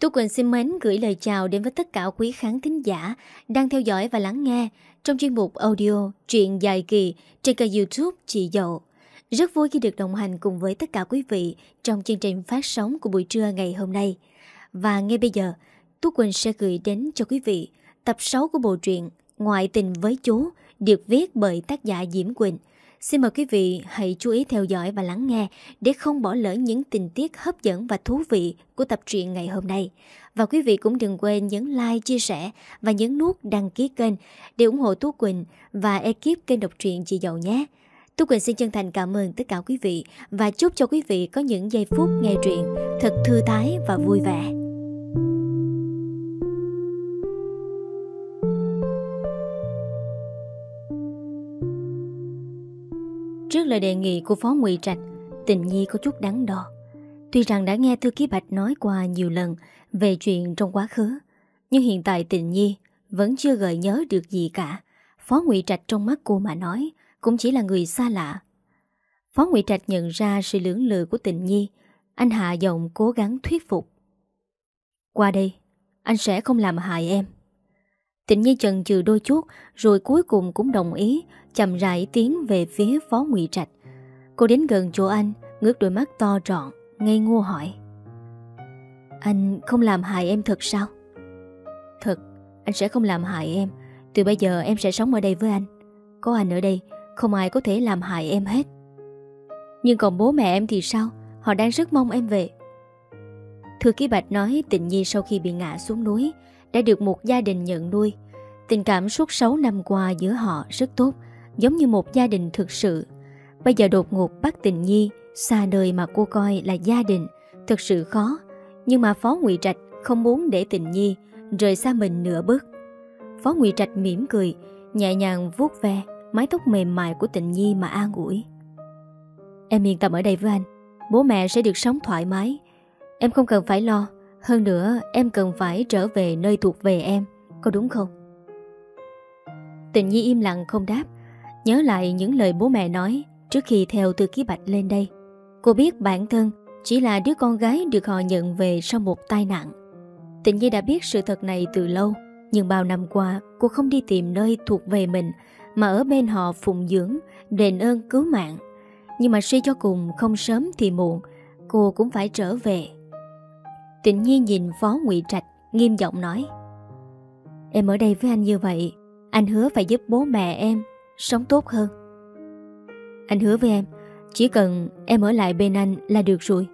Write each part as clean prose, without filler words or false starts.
Tú Quỳnh xin mến gửi lời chào đến với tất cả quý khán thính giả đang theo dõi và lắng nghe trong chuyên mục audio truyện dài kỳ trên kênh YouTube Chị Dậu. Rất vui khi được đồng hành cùng với tất cả quý vị trong chương trình phát sóng của buổi trưa ngày hôm nay. Và ngay bây giờ, Tú Quỳnh sẽ gửi đến cho quý vị tập 6 của bộ truyện Ngoại tình với chú được viết bởi tác giả Diễm Quỳnh. Xin mời quý vị hãy chú ý theo dõi và lắng nghe để không bỏ lỡ những tình tiết hấp dẫn và thú vị của tập truyện ngày hôm nay. Và quý vị cũng đừng quên nhấn like, chia sẻ và nhấn nút đăng ký kênh để ủng hộ Tú Quỳnh và ekip kênh đọc truyện Chị Dậu nhé. Tú Quỳnh xin chân thành cảm ơn tất cả quý vị và chúc cho quý vị có những giây phút nghe truyện thật thư thái và vui vẻ. Trước lời đề nghị của Phó Ngụy Trạch, Tình Nhi có chút đắn đo. Tuy rằng đã nghe Thư Ký Bạch nói qua nhiều lần về chuyện trong quá khứ, nhưng hiện tại Tình Nhi vẫn chưa gợi nhớ được gì cả. Phó Ngụy Trạch trong mắt cô mà nói cũng chỉ là người xa lạ. Phó Ngụy Trạch nhận ra sự lưỡng lự của Tình Nhi. Anh hạ giọng cố gắng thuyết phục. Qua đây, anh sẽ không làm hại em. Tình Nhi chần chừ đôi chút rồi cuối cùng cũng đồng ý, chậm rãi tiến về phía Phó Ngụy Trạch. Cô đến gần chỗ anh, ngước đôi mắt to trọn, ngây ngô hỏi. Anh không làm hại em thật sao? Thật, anh sẽ không làm hại em. Từ bây giờ em sẽ sống ở đây với anh. Có anh ở đây, không ai có thể làm hại em hết. Nhưng còn bố mẹ em thì sao? Họ đang rất mong em về. Thư Ký Bạch nói Tình Nhi sau khi bị ngã xuống núi đã được một gia đình nhận nuôi. Tình cảm suốt 6 năm qua giữa họ rất tốt, giống như một gia đình thực sự. Bây giờ đột ngột bắt Tình Nhi xa nơi mà cô coi là gia đình, thực sự khó. Nhưng mà Phó Ngụy Trạch không muốn để Tình Nhi rời xa mình nửa bước. Phó Ngụy Trạch mỉm cười, nhẹ nhàng vuốt ve mái tóc mềm mại của Tình Nhi mà an ủi. Em yên tâm ở đây với anh, bố mẹ sẽ được sống thoải mái. Em không cần phải lo. Hơn nữa em cần phải trở về nơi thuộc về em, có đúng không? Tình Nhi im lặng không đáp. Nhớ lại những lời bố mẹ nói trước khi theo Thư Ký Bạch lên đây. Cô biết bản thân chỉ là đứa con gái được họ nhận về sau một tai nạn. Tình Nhi đã biết sự thật này từ lâu, nhưng bao năm qua cô không đi tìm nơi thuộc về mình mà ở bên họ phụng dưỡng, đền ơn cứu mạng. Nhưng mà suy cho cùng không sớm thì muộn, cô cũng phải trở về. Tình Nhi nhìn Phó Ngụy Trạch nghiêm giọng nói. Em ở đây với anh như vậy, anh hứa phải giúp bố mẹ em sống tốt hơn. Anh hứa với em, chỉ cần em ở lại bên anh là được rồi.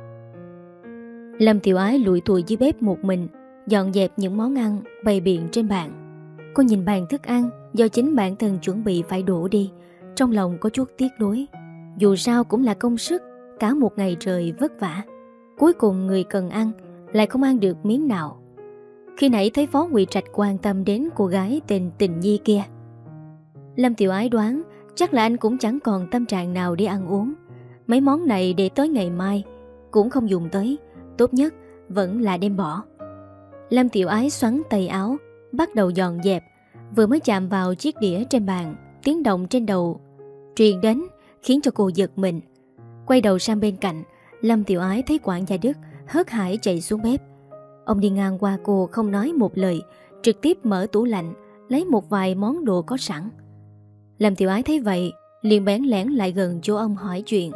Lâm Tiểu Ái lủi thủi dưới bếp một mình, dọn dẹp những món ăn bày biện trên bàn. Cô nhìn bàn thức ăn do chính bản thân chuẩn bị phải đổ đi, trong lòng có chút tiếc nuối. Dù sao cũng là công sức, cả một ngày trời vất vả. Cuối cùng người cần ăn lại không ăn được miếng nào. Khi nãy thấy Phó Ngụy Trạch quan tâm đến cô gái tên Tình Nhi kia, Lâm Tiểu Ái đoán chắc là anh cũng chẳng còn tâm trạng nào để ăn uống. Mấy món này để tới ngày mai cũng không dùng tới, tốt nhất vẫn là đem bỏ. Lâm Tiểu Ái xoắn tay áo, bắt đầu dọn dẹp. Vừa mới chạm vào chiếc đĩa trên bàn, tiếng động trên đầu truyền đến khiến cho cô giật mình. Quay đầu sang bên cạnh, Lâm Tiểu Ái thấy quản gia Đức hớt hải chạy xuống bếp. Ông đi ngang qua cô không nói một lời, trực tiếp mở tủ lạnh lấy một vài món đồ có sẵn. Lâm Tiểu Ái thấy vậy liền bén lén lại gần chỗ ông hỏi chuyện.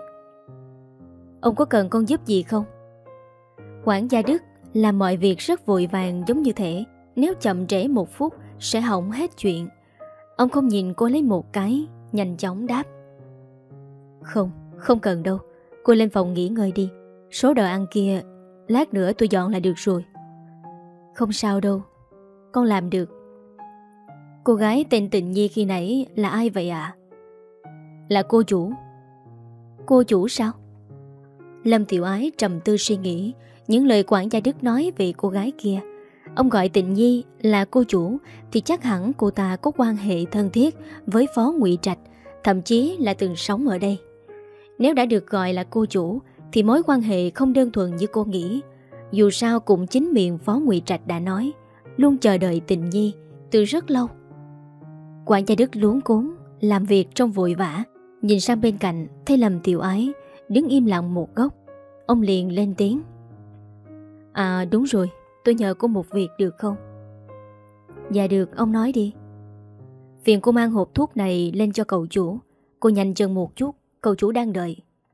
Ông có cần con giúp gì không? Quản gia Đức làm mọi việc rất vội vàng, giống như thể nếu chậm trễ một phút sẽ hỏng hết chuyện. Ông không nhìn cô lấy một cái, nhanh chóng đáp. Không cần đâu. Cô lên phòng nghỉ ngơi đi. Số đồ ăn kia lát nữa tôi dọn là được rồi. Không sao đâu, con làm được. Cô gái tên Tình Nhi khi nãy là ai vậy ạ? Là cô chủ. Cô chủ sao? Lâm Tiểu Ái trầm tư suy nghĩ những lời quản gia Đức nói về cô gái kia. Ông gọi Tình Nhi là cô chủ thì chắc hẳn cô ta có quan hệ thân thiết với Phó Ngụy Trạch, thậm chí là từng sống ở đây. Nếu đã được gọi là cô chủ thì mối quan hệ không đơn thuần như cô nghĩ. Dù sao cũng chính miệng Phó Ngụy Trạch đã nói luôn chờ đợi Tình Nhi từ rất lâu. Quản gia Đức luống cuống làm việc trong vội vã, nhìn sang bên cạnh thấy Lâm Tiểu Ái đứng im lặng một góc. Ông liền lên tiếng. À đúng rồi, tôi nhờ cô một việc được không? Dạ được, ông nói đi. Phiền cô mang hộp thuốc này lên cho cậu chủ. Cô nhanh chân một chút, cậu chủ đang đợi.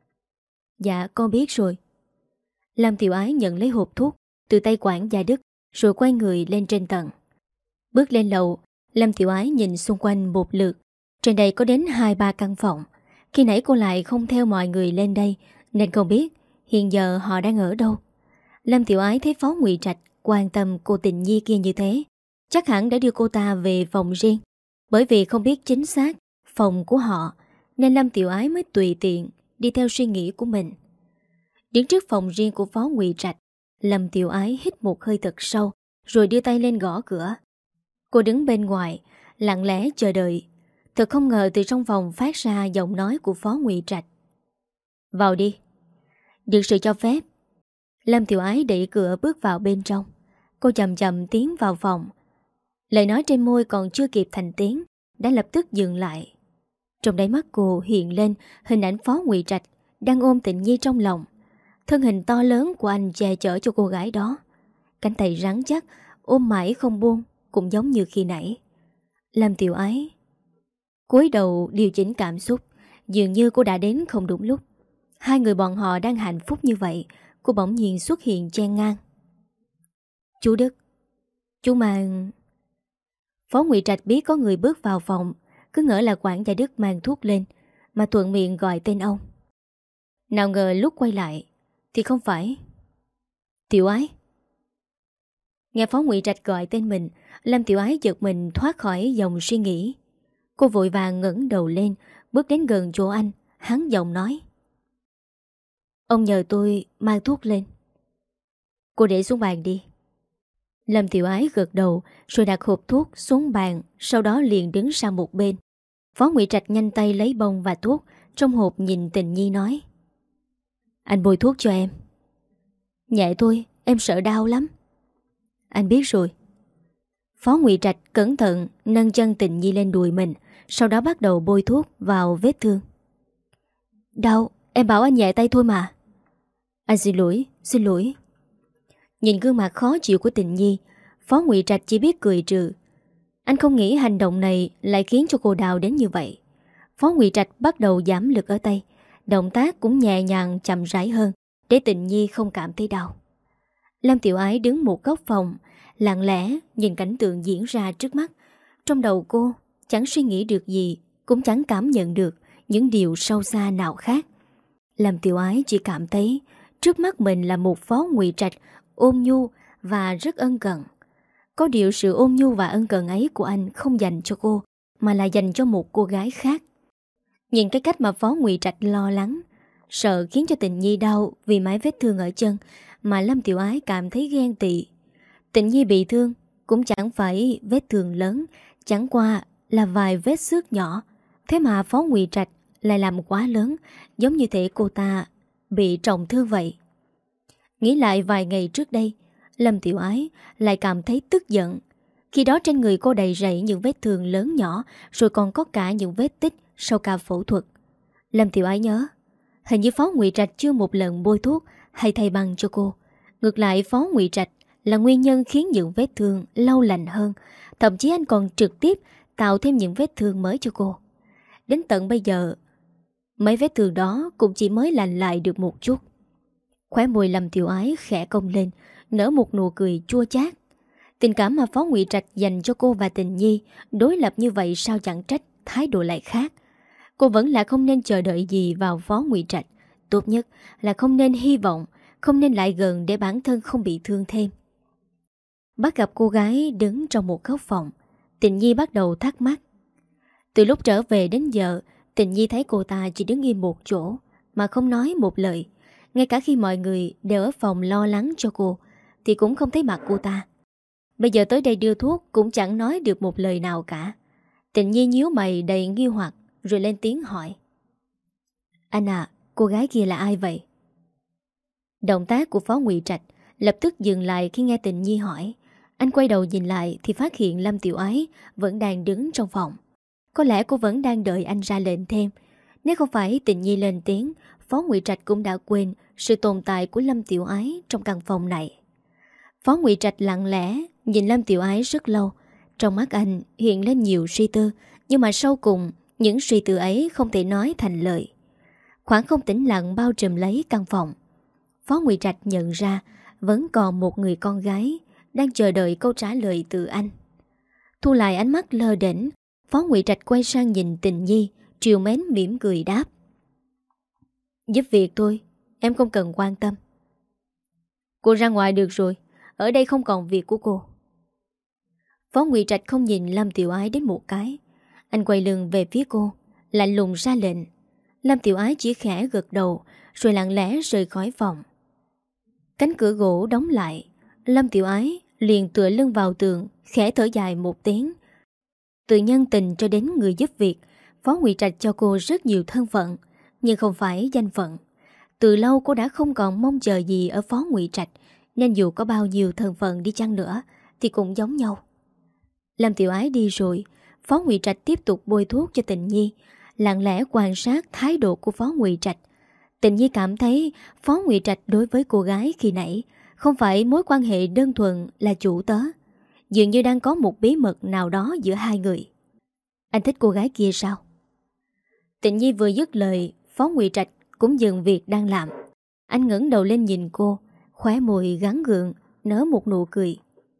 Dạ con biết rồi. Lâm Tiểu Ái nhận lấy hộp thuốc từ tay quản gia Đức, rồi quay người lên trên tầng. Bước lên lầu, Lâm Tiểu Ái nhìn xung quanh một lượt. Trên đây có đến 2-3 căn phòng. Khi nãy cô lại không theo mọi người lên đây, nên không biết hiện giờ họ đang ở đâu. Lâm Tiểu Ái thấy Phó Ngụy Trạch quan tâm cô Tình Nhi kia như thế, chắc hẳn đã đưa cô ta về phòng riêng. Bởi vì không biết chính xác phòng của họ, nên Lâm Tiểu Ái mới tùy tiện đi theo suy nghĩ của mình. Đứng trước phòng riêng của Phó Ngụy Trạch, Lâm Tiểu Ái hít một hơi thật sâu, rồi đưa tay lên gõ cửa. Cô đứng bên ngoài, lặng lẽ chờ đợi. Thật không ngờ từ trong phòng phát ra giọng nói của Phó Ngụy Trạch. Vào đi. Được sự cho phép, Lâm Tiểu Ái đẩy cửa bước vào bên trong. Cô chậm chậm tiến vào phòng. Lời nói trên môi còn chưa kịp thành tiếng, đã lập tức dừng lại. Trong đáy mắt cô hiện lên hình ảnh Phó Ngụy Trạch đang ôm Tịnh Nhi trong lòng. Thân hình to lớn của anh che chở cho cô gái đó. Cánh tay rắn chắc, ôm mãi không buông, cũng giống như khi nãy. Lâm Tiểu Ái cúi đầu điều chỉnh cảm xúc. Dường như cô đã đến không đúng lúc. Hai người bọn họ đang hạnh phúc như vậy, cô bỗng nhiên xuất hiện chen ngang. Chú Đức, chú mang... Phó Ngụy Trạch biết có người bước vào phòng, cứ ngỡ là quản gia Đức mang thuốc lên, mà thuận miệng gọi tên ông. Nào ngờ lúc quay lại thì không phải. Tiểu Ái. Nghe Phó Ngụy Trạch gọi tên mình, Lâm Tiểu Ái giật mình thoát khỏi dòng suy nghĩ. Cô vội vàng ngẩng đầu lên, bước đến gần chỗ anh, hắn giọng nói. Ông nhờ tôi mang thuốc lên. Cô để xuống bàn đi. Lâm Tiểu Ái gật đầu, rồi đặt hộp thuốc xuống bàn, sau đó liền đứng sang một bên. Phó Ngụy Trạch nhanh tay lấy bông và thuốc trong hộp, nhìn Tình Nhi nói. Anh bôi thuốc cho em. Nhẹ thôi, em sợ đau lắm. Anh biết rồi. Phó Ngụy Trạch cẩn thận nâng chân Tình Nhi lên đùi mình, sau đó bắt đầu bôi thuốc vào vết thương. Đau, em bảo anh nhẹ tay thôi mà. Anh xin lỗi, xin lỗi. Nhìn gương mặt khó chịu của Tình Nhi, Phó Ngụy Trạch chỉ biết cười trừ. Anh không nghĩ hành động này lại khiến cho cô đau đến như vậy. Phó Ngụy Trạch bắt đầu giảm lực ở tay, động tác cũng nhẹ nhàng chậm rãi hơn, để Tình Nhi không cảm thấy đau. Lâm Tiểu Ái đứng một góc phòng, lặng lẽ nhìn cảnh tượng diễn ra trước mắt. Trong đầu cô chẳng suy nghĩ được gì, cũng chẳng cảm nhận được những điều sâu xa nào khác. Lâm Tiểu Ái chỉ cảm thấy trước mắt mình là một Phó Ngụy Trạch ôn nhu và rất ân cần. Có điều sự ôn nhu và ân cần ấy của anh không dành cho cô, mà là dành cho một cô gái khác. Nhìn cái cách mà Phó Ngụy Trạch lo lắng, sợ khiến cho Tình Nhi đau vì mái vết thương ở chân, mà Lâm Tiểu Ái cảm thấy ghen tị. Tình Nhi bị thương cũng chẳng phải vết thương lớn, chẳng qua là vài vết xước nhỏ. Thế mà Phó Ngụy Trạch lại làm quá lớn, giống như thể cô ta bị trọng thương vậy. Nghĩ lại vài ngày trước đây, Lâm Tiểu Ái lại cảm thấy tức giận. Khi đó trên người cô đầy rẫy những vết thương lớn nhỏ, rồi còn có cả những vết tích sau ca phẫu thuật. Lâm Tiểu Ái nhớ, hình như Phó Ngụy Trạch chưa một lần bôi thuốc hay thay băng cho cô. Ngược lại, Phó Ngụy Trạch là nguyên nhân khiến những vết thương lâu lành hơn. Thậm chí anh còn trực tiếp tạo thêm những vết thương mới cho cô. Đến tận bây giờ, mấy vết thương đó cũng chỉ mới lành lại được một chút. Khóe môi Lâm Tiểu Ái khẽ cong lên, nở một nụ cười chua chát. Tình cảm mà Phó Ngụy Trạch dành cho cô và Tình Nhi đối lập như vậy, sao chẳng trách thái độ lại khác. Cô vẫn là không nên chờ đợi gì vào Phó Ngụy Trạch. Tốt nhất là không nên hy vọng, không nên lại gần để bản thân không bị thương thêm. Bắt gặp cô gái đứng trong một góc phòng, Tình Nhi bắt đầu thắc mắc. Từ lúc trở về đến giờ, Tình Nhi thấy cô ta chỉ đứng im một chỗ mà không nói một lời. Ngay cả khi mọi người đều ở phòng lo lắng cho cô thì cũng không thấy mặt cô ta. Bây giờ tới đây đưa thuốc cũng chẳng nói được một lời nào cả. Tình Nhi nhíu mày đầy nghi hoặc, rồi lên tiếng hỏi. Anh à, cô gái kia là ai vậy? Động tác của Phó Ngụy Trạch lập tức dừng lại khi nghe Tình Nhi hỏi. Anh quay đầu nhìn lại thì phát hiện Lâm Tiểu Ái vẫn đang đứng trong phòng. Có lẽ cô vẫn đang đợi anh ra lệnh thêm. Nếu không phải Tình Nhi lên tiếng, Phó Ngụy Trạch cũng đã quên sự tồn tại của Lâm Tiểu Ái trong căn phòng này. Phó Ngụy Trạch lặng lẽ nhìn Lâm Tiểu Ái rất lâu. Trong mắt anh hiện lên nhiều suy tư, nhưng mà sau cùng những suy tư ấy không thể nói thành lời. Khoảng không tĩnh lặng bao trùm lấy căn phòng. Phó Ngụy Trạch nhận ra vẫn còn một người con gái đang chờ đợi câu trả lời từ anh. Thu lại ánh mắt lơ đễnh, Phó Ngụy Trạch quay sang nhìn Tình Nhi, trìu mến mỉm cười đáp: Giúp việc thôi, em không cần quan tâm. Cô ra ngoài được rồi, ở đây không còn việc của cô. Phó Ngụy Trạch không nhìn Lâm Tiểu Ái đến một cái. Anh quay lưng về phía cô, lạnh lùng ra lệnh. Lâm Tiểu Ái chỉ khẽ gật đầu, rồi lặng lẽ rời khỏi phòng. Cánh cửa gỗ đóng lại, Lâm Tiểu Ái liền tựa lưng vào tường, khẽ thở dài một tiếng. Từ nhân tình cho đến người giúp việc, Phó Ngụy Trạch cho cô rất nhiều thân phận, nhưng không phải danh phận. Từ lâu cô đã không còn mong chờ gì ở Phó Ngụy Trạch, nên dù có bao nhiêu thân phận đi chăng nữa thì cũng giống nhau. Lâm Tiểu Ái đi rồi, Phó Ngụy Trạch tiếp tục bôi thuốc cho Tình Nhi, lặng lẽ quan sát thái độ của Phó Ngụy Trạch. Tình Nhi cảm thấy Phó Ngụy Trạch đối với cô gái khi nãy không phải mối quan hệ đơn thuần là chủ tớ, dường như đang có một bí mật nào đó giữa hai người. Anh thích cô gái kia sao? Tình Nhi vừa dứt lời, Phó Ngụy Trạch cũng dừng việc đang làm. Anh ngẩng đầu lên nhìn cô, khóe môi gắn gượng, nở một nụ cười.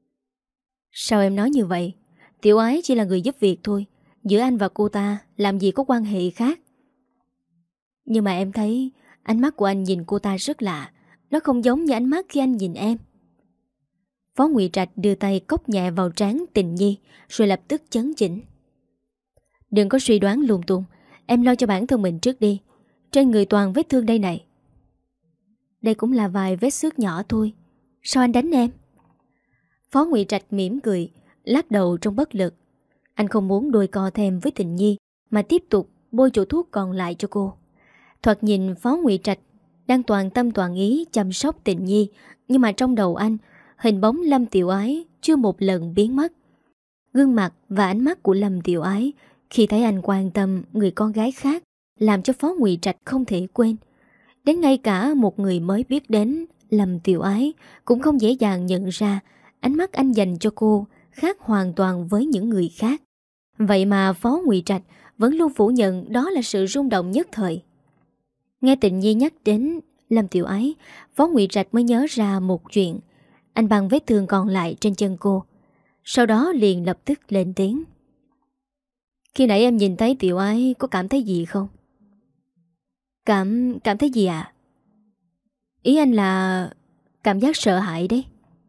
Sao em nói như vậy? Tiểu Ái chỉ là người giúp việc thôi, giữa anh và cô ta làm gì có quan hệ khác. Nhưng mà em thấy ánh mắt của anh nhìn cô ta rất lạ, nó không giống như ánh mắt khi anh nhìn em. Phó Ngụy Trạch đưa tay cốc nhẹ vào trán Tình Nhi, rồi lập tức chấn chỉnh. Đừng có suy đoán lung tung, em lo cho bản thân mình trước đi. Trên người toàn vết thương đây này. Đây cũng là vài vết xước nhỏ thôi, sao anh đánh em? Phó Ngụy Trạch mỉm cười, lắc đầu trong bất lực. Anh không muốn đôi co thêm với Tình Nhi, mà tiếp tục bôi chỗ thuốc còn lại cho cô. Thoạt nhìn Phó Ngụy Trạch đang toàn tâm toàn ý chăm sóc Tình Nhi, nhưng mà trong đầu anh, hình bóng Lâm Tiểu Ái chưa một lần biến mất. Gương mặt và ánh mắt của Lâm Tiểu Ái khi thấy anh quan tâm người con gái khác làm cho Phó Ngụy Trạch không thể quên. Đến ngay cả một người mới biết đến Lâm Tiểu Ái cũng không dễ dàng nhận ra ánh mắt anh dành cho cô khác hoàn toàn với những người khác. Vậy mà Phó Ngụy Trạch vẫn luôn phủ nhận đó là sự rung động nhất thời. Nghe Tình Nhi nhắc đến Lâm Tiểu Ái, Phó Ngụy Trạch mới nhớ ra một chuyện. Anh băng vết thương còn lại trên chân cô, sau đó liền lập tức lên tiếng. Khi nãy em nhìn thấy Tiểu Ái có cảm thấy gì không? Cảm thấy gì ạ? Ý anh là cảm giác sợ hãi đấy.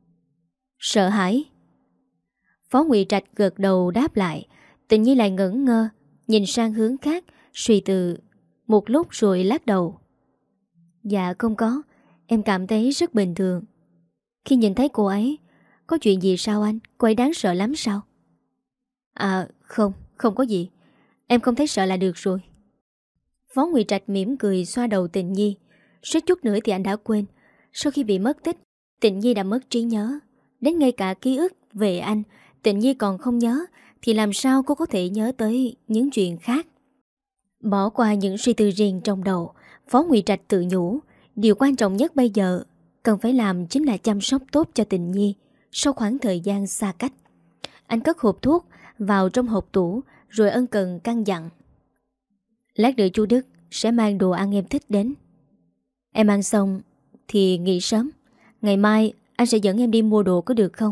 Sợ hãi? Phó Ngụy Trạch gật đầu đáp lại. Tình Nhi lại ngẩn ngơ, nhìn sang hướng khác, suy tư một lúc rồi lắc đầu. Dạ không có, em cảm thấy rất bình thường. Khi nhìn thấy cô ấy, có chuyện gì sao anh? Cô ấy đáng sợ lắm sao? À không có gì. Em không thấy sợ là được rồi. Phó Ngụy Trạch mỉm cười xoa đầu Tình Nhi. Suýt chút nữa thì anh đã quên. Sau khi bị mất tích, Tình Nhi đã mất trí nhớ. Đến ngay cả ký ức về anh Tình Nhi còn không nhớ, thì làm sao cô có thể nhớ tới những chuyện khác? Bỏ qua những suy tư riêng trong đầu, Phó Ngụy Trạch tự nhủ, điều quan trọng nhất bây giờ cần phải làm chính là chăm sóc tốt cho Tình Nhi sau khoảng thời gian xa cách. Anh cất hộp thuốc vào trong hộp tủ, rồi ân cần căn dặn. Lát nữa chú Đức sẽ mang đồ ăn em thích đến. Em ăn xong thì nghỉ sớm. Ngày mai anh sẽ dẫn em đi mua đồ có được không?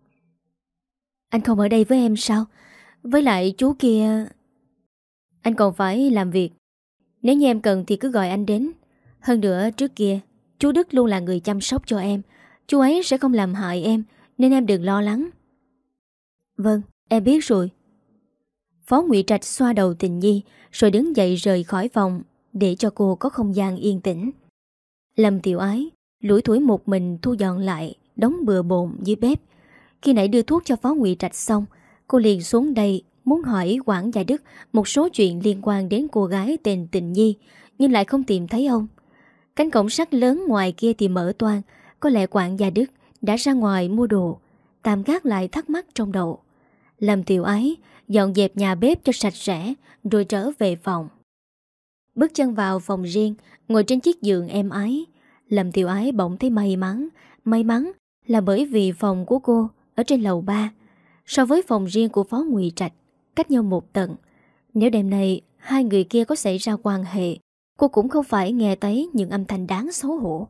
Anh không ở đây với em sao? Với lại chú kia... Anh còn phải làm việc. Nếu như em cần thì cứ gọi anh đến. Hơn nữa trước kia chú Đức luôn là người chăm sóc cho em. Chú ấy sẽ không làm hại em, nên em đừng lo lắng. Vâng, em biết rồi. Phó Ngụy Trạch xoa đầu Tình Nhi, rồi đứng dậy rời khỏi phòng, để cho cô có không gian yên tĩnh. Lâm Tiểu Ái lủi thủi một mình thu dọn lại đống bừa bộn dưới bếp. Khi nãy đưa thuốc cho Phó Ngụy Trạch xong, cô liền xuống đây muốn hỏi quản gia Đức một số chuyện liên quan đến cô gái tên Tình Nhi, nhưng lại không tìm thấy ông. Cánh cổng sắt lớn ngoài kia thì mở toang, có lẽ quản gia Đức đã ra ngoài mua đồ. Tạm gác lại thắc mắc trong đầu, Lâm Tiểu Ái dọn dẹp nhà bếp cho sạch sẽ, rồi trở về phòng. Bước chân vào phòng riêng, ngồi trên chiếc giường êm ái, Lâm Tiểu Ái bỗng thấy may mắn là bởi vì phòng của cô ở trên lầu 3 so với phòng riêng của Phó Ngụy Trạch cách nhau một tầng. Nếu đêm nay hai người kia có xảy ra quan hệ, cô cũng không phải nghe thấy những âm thanh đáng xấu hổ.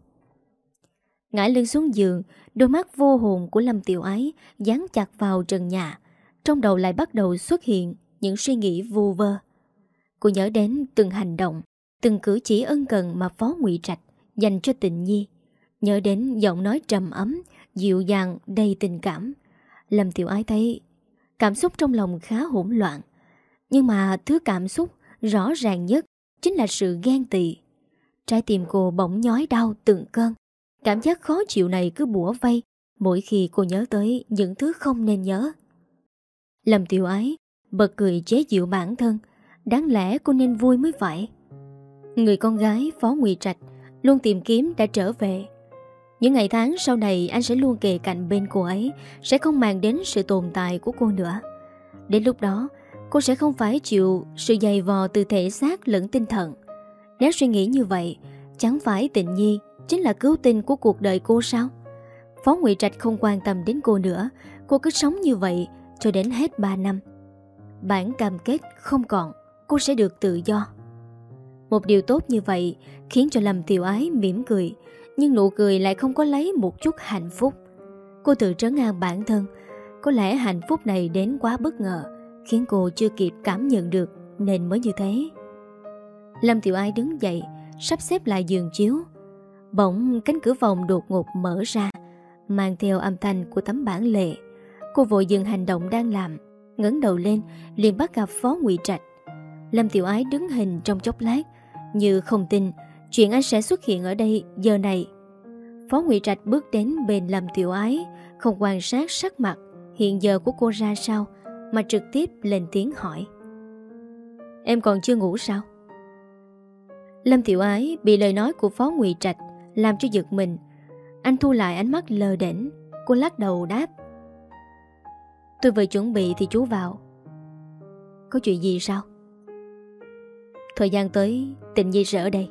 Ngã lưng xuống giường, đôi mắt vô hồn của Lâm Tiểu Ái dán chặt vào trần nhà. Trong đầu lại bắt đầu xuất hiện những suy nghĩ vu vơ. Cô nhớ đến từng hành động, từng cử chỉ ân cần mà Phó Ngụy Trạch dành cho Tịnh Nhi. Nhớ đến giọng nói trầm ấm, dịu dàng, đầy tình cảm. Lâm Tiểu Ái thấy cảm xúc trong lòng khá hỗn loạn. Nhưng mà thứ cảm xúc rõ ràng nhất chính là sự ghen tị. Trái tim cô bỗng nhói đau từng cơn. Cảm giác khó chịu này cứ bủa vây mỗi khi cô nhớ tới những thứ không nên nhớ. Lâm Tiểu Ái bật cười chế giễu bản thân. Đáng lẽ cô nên vui mới phải. Người con gái Phó Ngụy Trạch luôn tìm kiếm đã trở về. Những ngày tháng sau này anh sẽ luôn kề cạnh bên cô ấy, sẽ không màng đến sự tồn tại của cô nữa. Đến lúc đó cô sẽ không phải chịu sự dày vò từ thể xác lẫn tinh thần. Nếu suy nghĩ như vậy, chẳng phải Tịnh Nhi chính là cứu tinh của cuộc đời cô sao? Phó Ngụy Trạch không quan tâm đến cô nữa. Cô cứ sống như vậy cho đến hết 3 năm. Bản cam kết không còn, cô sẽ được tự do. Một điều tốt như vậy khiến cho Lâm Tiểu Ái mỉm cười. Nhưng nụ cười lại không có lấy một chút hạnh phúc. Cô tự trấn an bản thân. Có lẽ hạnh phúc này đến quá bất ngờ, khiến cô chưa kịp cảm nhận được nên mới như thế. Lâm Tiểu Ái đứng dậy, sắp xếp lại giường chiếu. Bỗng cánh cửa phòng đột ngột mở ra, mang theo âm thanh của tấm bản lề. Cô vội dừng hành động đang làm, ngẩng đầu lên liền bắt gặp Phó Ngụy Trạch. Lâm Tiểu Ái đứng hình trong chốc lát, như không tin chuyện anh sẽ xuất hiện ở đây giờ này. Phó Ngụy Trạch bước đến bên Lâm Tiểu Ái, không quan sát sắc mặt hiện giờ của cô ra sao, mà trực tiếp lên tiếng hỏi: "Em còn chưa ngủ sao?" Lâm Tiểu Ái bị lời nói của Phó Ngụy Trạch làm cho giật mình. Anh thu lại ánh mắt lơ đễnh. Cô lắc đầu đáp: "Tôi vừa chuẩn bị thì chú vào." "Có chuyện gì sao?" "Thời gian tới Tịnh Nhi sẽ ở đây."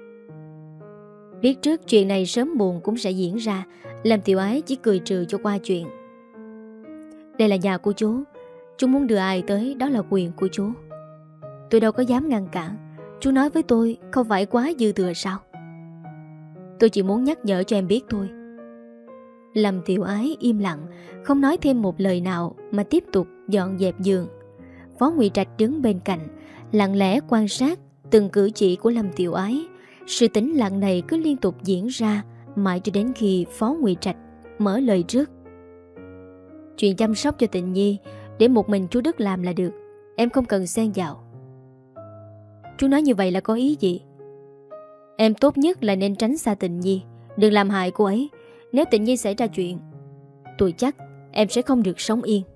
Biết trước chuyện này sớm muộn cũng sẽ diễn ra, Lâm Tiểu Ái chỉ cười trừ cho qua chuyện. "Đây là nhà của chú muốn đưa ai tới đó là quyền của chú. Tôi đâu có dám ngăn cản. Chú nói với tôi không phải quá dư thừa sao?" "Tôi chỉ muốn nhắc nhở cho em biết thôi." Lâm Tiểu Ái im lặng, không nói thêm một lời nào mà tiếp tục dọn dẹp giường. Phó Ngụy Trạch đứng bên cạnh, lặng lẽ quan sát từng cử chỉ của Lâm Tiểu Ái. Sự tĩnh lặng này cứ liên tục diễn ra mãi cho đến khi Phó Ngụy Trạch mở lời trước: "Chuyện chăm sóc cho Tịnh Nhi để một mình chú Đức làm là được, em không cần xen vào." "Chú nói như vậy là có ý gì?" "Em tốt nhất là nên tránh xa Tịnh Nhi, đừng làm hại cô ấy. Nếu Tịnh Nhi xảy ra chuyện, tôi chắc em sẽ không được sống yên."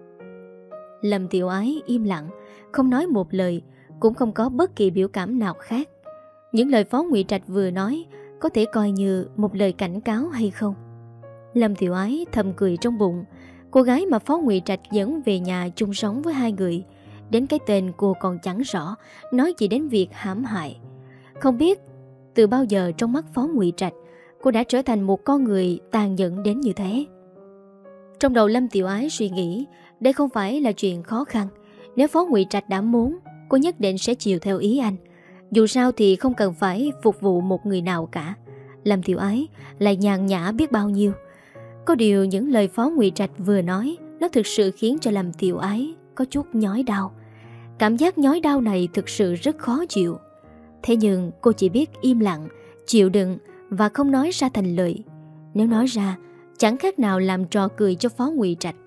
Lâm Tiểu Ái im lặng, không nói một lời, cũng không có bất kỳ biểu cảm nào khác. Những lời Phó Ngụy Trạch vừa nói có thể coi như một lời cảnh cáo hay không? Lâm Tiểu Ái thầm cười trong bụng. Cô gái mà Phó Ngụy Trạch dẫn về nhà chung sống với hai người, đến cái tên cô còn chẳng rõ, nói chỉ đến việc hãm hại. Không biết từ bao giờ trong mắt Phó Ngụy Trạch, cô đã trở thành một con người tàn nhẫn đến như thế. Trong đầu Lâm Tiểu Ái suy nghĩ, đây không phải là chuyện khó khăn. Nếu Phó Ngụy Trạch đã muốn, cô nhất định sẽ chiều theo ý anh. Dù sao thì không cần phải phục vụ một người nào cả. Lâm Tiểu Ái lại nhàn nhã biết bao nhiêu. Có điều những lời Phó Ngụy Trạch vừa nói, nó thực sự khiến cho Lâm Tiểu Ái có chút nhói đau. Cảm giác nhói đau này thực sự rất khó chịu. Thế nhưng cô chỉ biết im lặng, chịu đựng và không nói ra thành lời. Nếu nói ra, chẳng khác nào làm trò cười cho Phó Ngụy Trạch.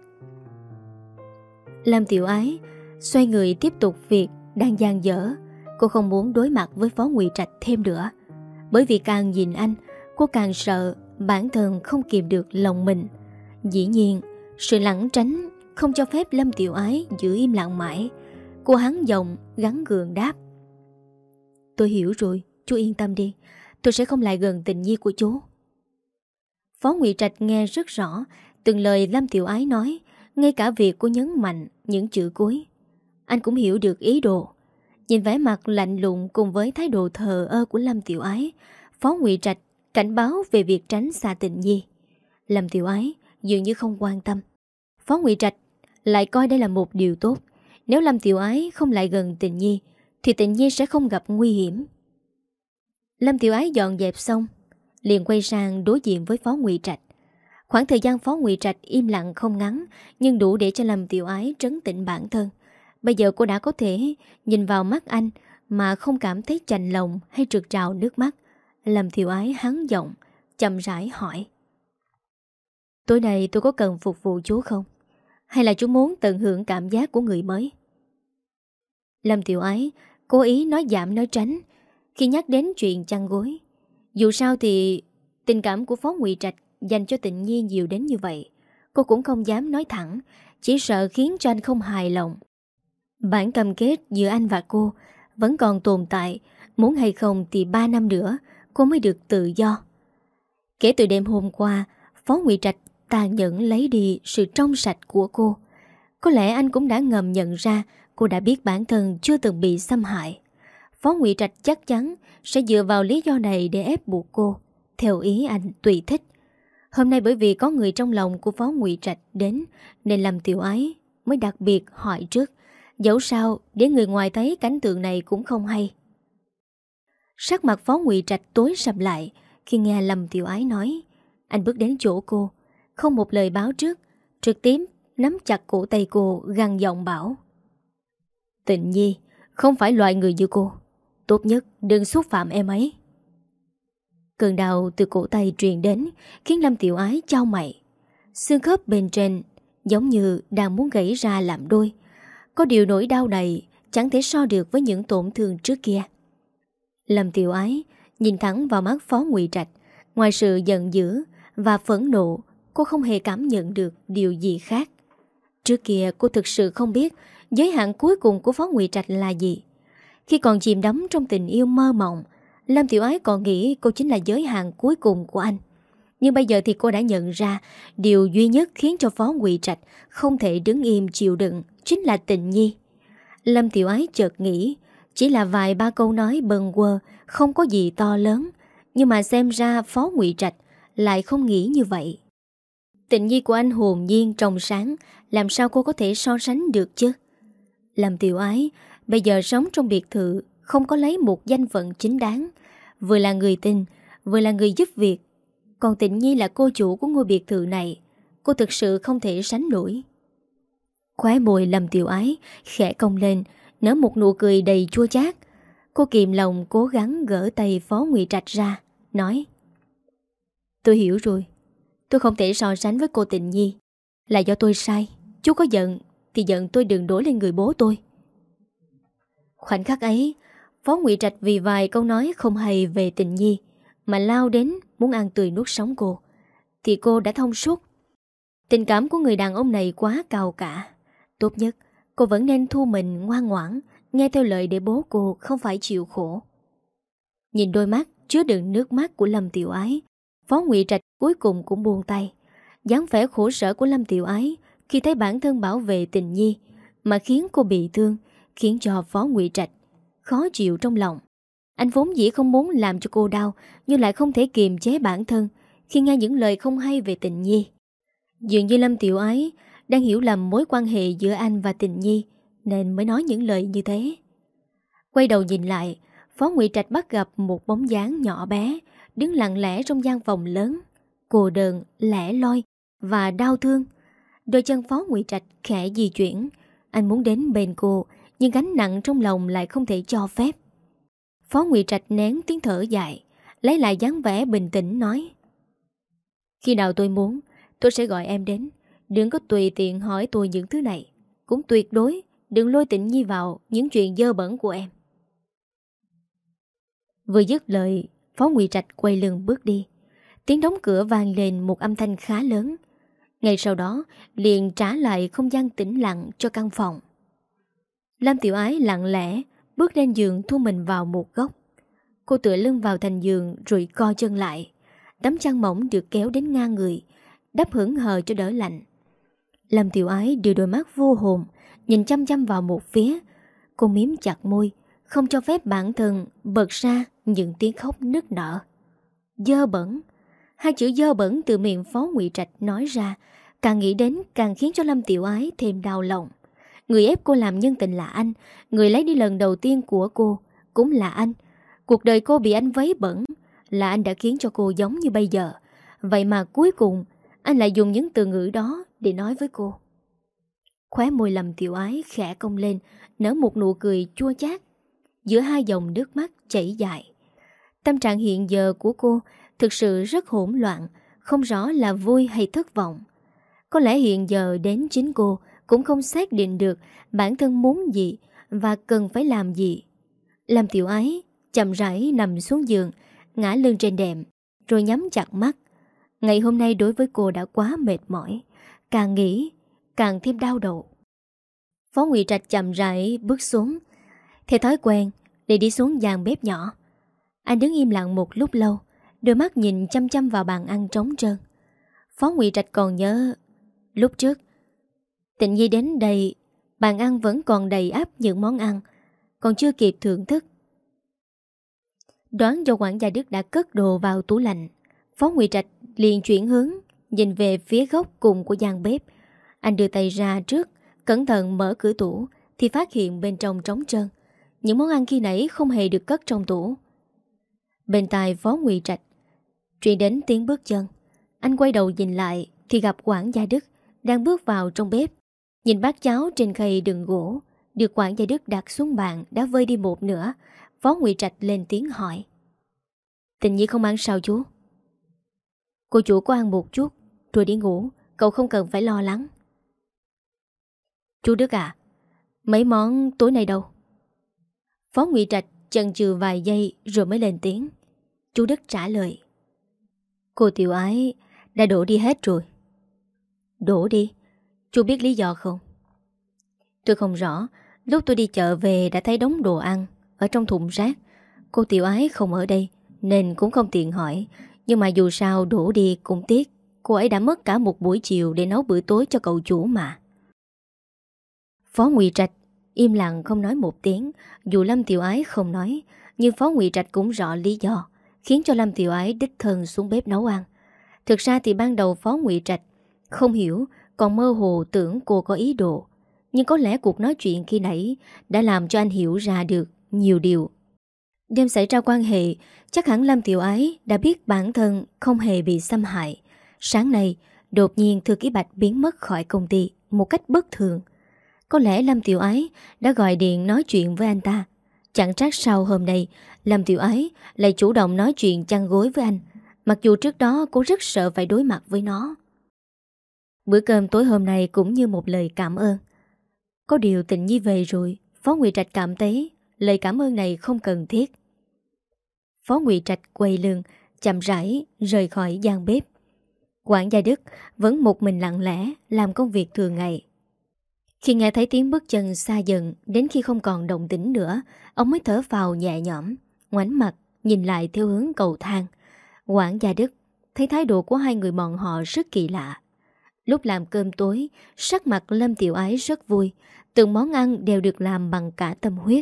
Lâm Tiểu Ái xoay người tiếp tục việc đang dang dở. Cô không muốn đối mặt với Phó Ngụy Trạch thêm nữa, bởi vì càng nhìn anh, cô càng sợ bản thân không kìm được lòng mình. Dĩ nhiên, sự lảng tránh không cho phép Lâm Tiểu Ái giữ im lặng mãi. Cô hắn giọng gắn gượng đáp: "Tôi hiểu rồi, chú yên tâm đi. Tôi sẽ không lại gần Tịnh Nhi của chú." Phó Ngụy Trạch nghe rất rõ từng lời Lâm Tiểu Ái nói, ngay cả việc cô nhấn mạnh những chữ cuối. Anh cũng hiểu được ý đồ. Nhìn vẻ mặt lạnh lùng cùng với thái độ thờ ơ của Lâm Tiểu Ái, Phó Ngụy Trạch cảnh báo về việc tránh xa Tịnh Nhi. Lâm Tiểu Ái dường như không quan tâm. Phó Ngụy Trạch lại coi đây là một điều tốt. Nếu Lâm Tiểu Ái không lại gần Tình Nhi thì Tình Nhi sẽ không gặp nguy hiểm. Lâm Tiểu Ái dọn dẹp xong liền quay sang đối diện với Phó Ngụy Trạch. Khoảng thời gian Phó Ngụy Trạch im lặng không ngắn, nhưng đủ để cho Lâm Tiểu Ái trấn tĩnh bản thân. Bây giờ cô đã có thể nhìn vào mắt anh mà không cảm thấy chạnh lòng hay trượt trào nước mắt. Lâm Tiểu Ái hắn giọng chậm rãi hỏi: tối nay tôi có cần phục vụ chú không? Hay là chú muốn tận hưởng cảm giác của người mới? Lâm Tiểu Ái cố ý nói giảm nói tránh khi nhắc đến chuyện chăn gối. Dù sao thì tình cảm của Phó Ngụy Trạch dành cho Tịnh Nhi nhiều đến như vậy, cô cũng không dám nói thẳng, chỉ sợ khiến cho anh không hài lòng. Bản cam kết giữa anh và cô vẫn còn tồn tại, muốn hay không thì 3 năm nữa cô mới được tự do. Kể từ đêm hôm qua, Phó Ngụy Trạch tàn nhẫn lấy đi sự trong sạch của cô. Có lẽ anh cũng đã ngầm nhận ra cô đã biết bản thân chưa từng bị xâm hại. Phó Ngụy Trạch chắc chắn sẽ dựa vào lý do này để ép buộc cô theo ý anh tùy thích. Hôm nay bởi vì có người trong lòng của Phó Ngụy Trạch đến nên Lâm Tiểu Ái mới đặc biệt hỏi trước. Dẫu sao để người ngoài thấy cảnh tượng này cũng không hay. Sắc mặt Phó Ngụy Trạch tối sầm lại khi nghe Lâm Tiểu Ái nói. Anh bước đến chỗ cô, không một lời báo trước, trực tiếp nắm chặt cổ tay cô, gằn giọng bảo: Tịnh Nhi không phải loại người như cô, tốt nhất đừng xúc phạm em ấy. Cơn đau từ cổ tay truyền đến khiến Lâm Tiểu Ái chau mày. Xương khớp bên trên giống như đang muốn gãy ra làm đôi. Có điều nỗi đau này chẳng thể so được với những tổn thương trước kia. Lâm Tiểu Ái nhìn thẳng vào mắt Phó Ngụy Trạch. Ngoài sự giận dữ và phẫn nộ, cô không hề cảm nhận được điều gì khác. Trước kia cô thực sự không biết giới hạn cuối cùng của Phó Ngụy Trạch là gì. Khi còn chìm đắm trong tình yêu mơ mộng, Lâm Tiểu Ái còn nghĩ cô chính là giới hạn cuối cùng của anh. Nhưng bây giờ thì cô đã nhận ra điều duy nhất khiến cho Phó Ngụy Trạch không thể đứng im chịu đựng chính là Tịnh Nhi. Lâm Tiểu Ái chợt nghĩ chỉ là vài ba câu nói bâng quơ, không có gì to lớn. Nhưng mà xem ra Phó Ngụy Trạch lại không nghĩ như vậy. Tịnh Nhi của anh hồn nhiên trong sáng, làm sao cô có thể so sánh được chứ? Lâm Tiểu Ái bây giờ sống trong biệt thự, không có lấy một danh phận chính đáng, vừa là người tình, vừa là người giúp việc. Còn Tịnh Nhi là cô chủ của ngôi biệt thự này, cô thực sự không thể sánh nổi. Khóe môi Lâm Tiểu Ái khẽ cong lên, nở một nụ cười đầy chua chát. Cô kìm lòng cố gắng gỡ tay Phó Ngụy Trạch ra, nói: Tôi hiểu rồi, tôi không thể so sánh với cô Tịnh Nhi. Là do tôi sai, chú có giận thì giận tôi đừng đổ lên người bố tôi. Khoảnh khắc ấy, Phó Ngụy Trạch vì vài câu nói không hay về Tịnh Nhi mà lao đến muốn ăn tươi nuốt sống cô, thì cô đã thông suốt. Tình cảm của người đàn ông này quá cao cả. Tốt nhất cô vẫn nên thu mình ngoan ngoãn, nghe theo lời để bố cô không phải chịu khổ. Nhìn đôi mắt chứa đựng nước mắt của Lâm Tiểu Ái, Phó Ngụy Trạch cuối cùng cũng buông tay. Dáng vẻ khổ sở của Lâm Tiểu Ái khi thấy bản thân bảo vệ Tịnh Nhi mà khiến cô bị thương, khiến cho Phó Ngụy Trạch khó chịu trong lòng. Anh vốn dĩ không muốn làm cho cô đau, nhưng lại không thể kiềm chế bản thân khi nghe những lời không hay về Tịnh Nhi. Dường như Lâm Tiểu Ái đang hiểu lầm mối quan hệ giữa anh và Tịnh Nhi nên mới nói những lời như thế. Quay đầu nhìn lại, Phó Ngụy Trạch bắt gặp một bóng dáng nhỏ bé đứng lặng lẽ trong gian phòng lớn, cô đơn, lẻ loi và đau thương. Đôi chân Phó Ngụy Trạch khẽ di chuyển. Anh muốn đến bên cô, nhưng gánh nặng trong lòng lại không thể cho phép. Phó Ngụy Trạch nén tiếng thở dài, lấy lại dáng vẻ bình tĩnh nói: Khi nào tôi muốn, tôi sẽ gọi em đến. Đừng có tùy tiện hỏi tôi những thứ này. Cũng tuyệt đối đừng lôi Tịnh Nhi vào những chuyện dơ bẩn của em. Vừa dứt lời, Phó Ngụy Trạch quay lưng bước đi. Tiếng đóng cửa vang lên một âm thanh khá lớn. Ngay sau đó liền trả lại không gian tĩnh lặng cho căn phòng. Lâm Tiểu Ái lặng lẽ bước lên giường, thu mình vào một góc. Cô tựa lưng vào thành giường rồi co chân lại. Tấm chăn mỏng được kéo đến ngang người, đắp hững hờ cho đỡ lạnh. Lâm Tiểu Ái đưa đôi mắt vô hồn nhìn chăm chăm vào một phía. Cô miếm chặt môi, không cho phép bản thân bật ra những tiếng khóc nức nở. Dơ bẩn. Hai chữ dơ bẩn từ miệng Phó Ngụy Trạch nói ra, càng nghĩ đến càng khiến cho Lâm Tiểu Ái thêm đau lòng. Người ép cô làm nhân tình là anh, người lấy đi lần đầu tiên của cô cũng là anh. Cuộc đời cô bị anh vấy bẩn là anh đã khiến cho cô giống như bây giờ. Vậy mà cuối cùng anh lại dùng những từ ngữ đó để nói với cô. Khóe môi Lâm Tiểu Ái khẽ cong lên, nở một nụ cười chua chát. Giữa hai dòng nước mắt chảy dài, tâm trạng hiện giờ của cô thực sự rất hỗn loạn, không rõ là vui hay thất vọng. Có lẽ hiện giờ đến chính cô cũng không xác định được bản thân muốn gì và cần phải làm gì. Lâm Tiểu Ái chậm rãi nằm xuống giường, ngã lưng trên đệm, rồi nhắm chặt mắt. Ngày hôm nay đối với cô đã quá mệt mỏi, càng nghĩ càng thêm đau đầu. Phó Ngụy Trạch chậm rãi bước xuống, theo thói quen để đi xuống gian bếp nhỏ. Anh đứng im lặng một lúc lâu, đôi mắt nhìn chăm chăm vào bàn ăn trống trơn. Phó Ngụy Trạch còn nhớ lúc trước Tịnh Nhi đến đây, bàn ăn vẫn còn đầy ắp những món ăn, còn chưa kịp thưởng thức. Đoán do quản gia Đức đã cất đồ vào tủ lạnh, Phó Ngụy Trạch liền chuyển hướng, nhìn về phía góc cùng của gian bếp. Anh đưa tay ra trước, cẩn thận mở cửa tủ, thì phát hiện bên trong trống trơn. Những món ăn khi nãy không hề được cất trong tủ. Bên tai Phó Ngụy Trạch truyền đến tiếng bước chân. Anh quay đầu nhìn lại thì gặp quản gia Đức đang bước vào trong bếp. Nhìn bát cháo trên khay đựng gỗ được quản gia Đức đặt xuống bàn đã vơi đi một nửa. Phó Ngụy Trạch lên tiếng hỏi: Tịnh Nhi không ăn sao chú? Cô chủ có ăn một chút rồi đi ngủ, cậu không cần phải lo lắng. Chú Đức à, mấy món tối nay đâu? Phó Ngụy Trạch chần chừ vài giây rồi mới lên tiếng. Chú Đức trả lời: Cô Tiểu Ái đã đổ đi hết rồi. Đổ đi? Chú biết lý do không? Tôi không rõ. Lúc tôi đi chợ về đã thấy đống đồ ăn ở trong thùng rác. Cô Tiểu Ái không ở đây nên cũng không tiện hỏi. Nhưng mà dù sao đổ đi cũng tiếc. Cô ấy đã mất cả một buổi chiều để nấu bữa tối cho cậu chủ mà. Phó Ngụy Trạch im lặng không nói một tiếng. Dù Lâm Tiểu Ái không nói, nhưng Phó Ngụy Trạch cũng rõ lý do khiến cho Lâm Tiểu Ái đích thân xuống bếp nấu ăn. Thực ra thì ban đầu Phó Ngụy Trạch không hiểu, còn mơ hồ tưởng cô có ý đồ. Nhưng có lẽ cuộc nói chuyện khi nãy đã làm cho anh hiểu ra được nhiều điều. Đêm xảy ra quan hệ, chắc hẳn Lâm Tiểu Ái đã biết bản thân không hề bị xâm hại. Sáng nay, đột nhiên Thư ký Bạch biến mất khỏi công ty một cách bất thường. Có lẽ Lâm Tiểu Ái đã gọi điện nói chuyện với anh ta. Chẳng trách sau hôm nay Lâm Tiểu Ái lại chủ động nói chuyện chăn gối với anh, mặc dù trước đó cô rất sợ phải đối mặt với nó. Bữa cơm tối hôm nay cũng như một lời cảm ơn. Có điều Tịnh Nhi về rồi, Phó Ngụy Trạch cảm thấy lời cảm ơn này không cần thiết. Phó Ngụy Trạch quay lưng, chậm rãi rời khỏi gian bếp. Quản gia Đức vẫn một mình lặng lẽ làm công việc thường ngày. Khi nghe thấy tiếng bước chân xa dần, đến khi không còn động tĩnh nữa, ông mới thở phào nhẹ nhõm, ngoảnh mặt nhìn lại theo hướng cầu thang. Quản gia Đức thấy thái độ của hai người bọn họ rất kỳ lạ. Lúc làm cơm tối, sắc mặt Lâm Tiểu Ái rất vui, từng món ăn đều được làm bằng cả tâm huyết.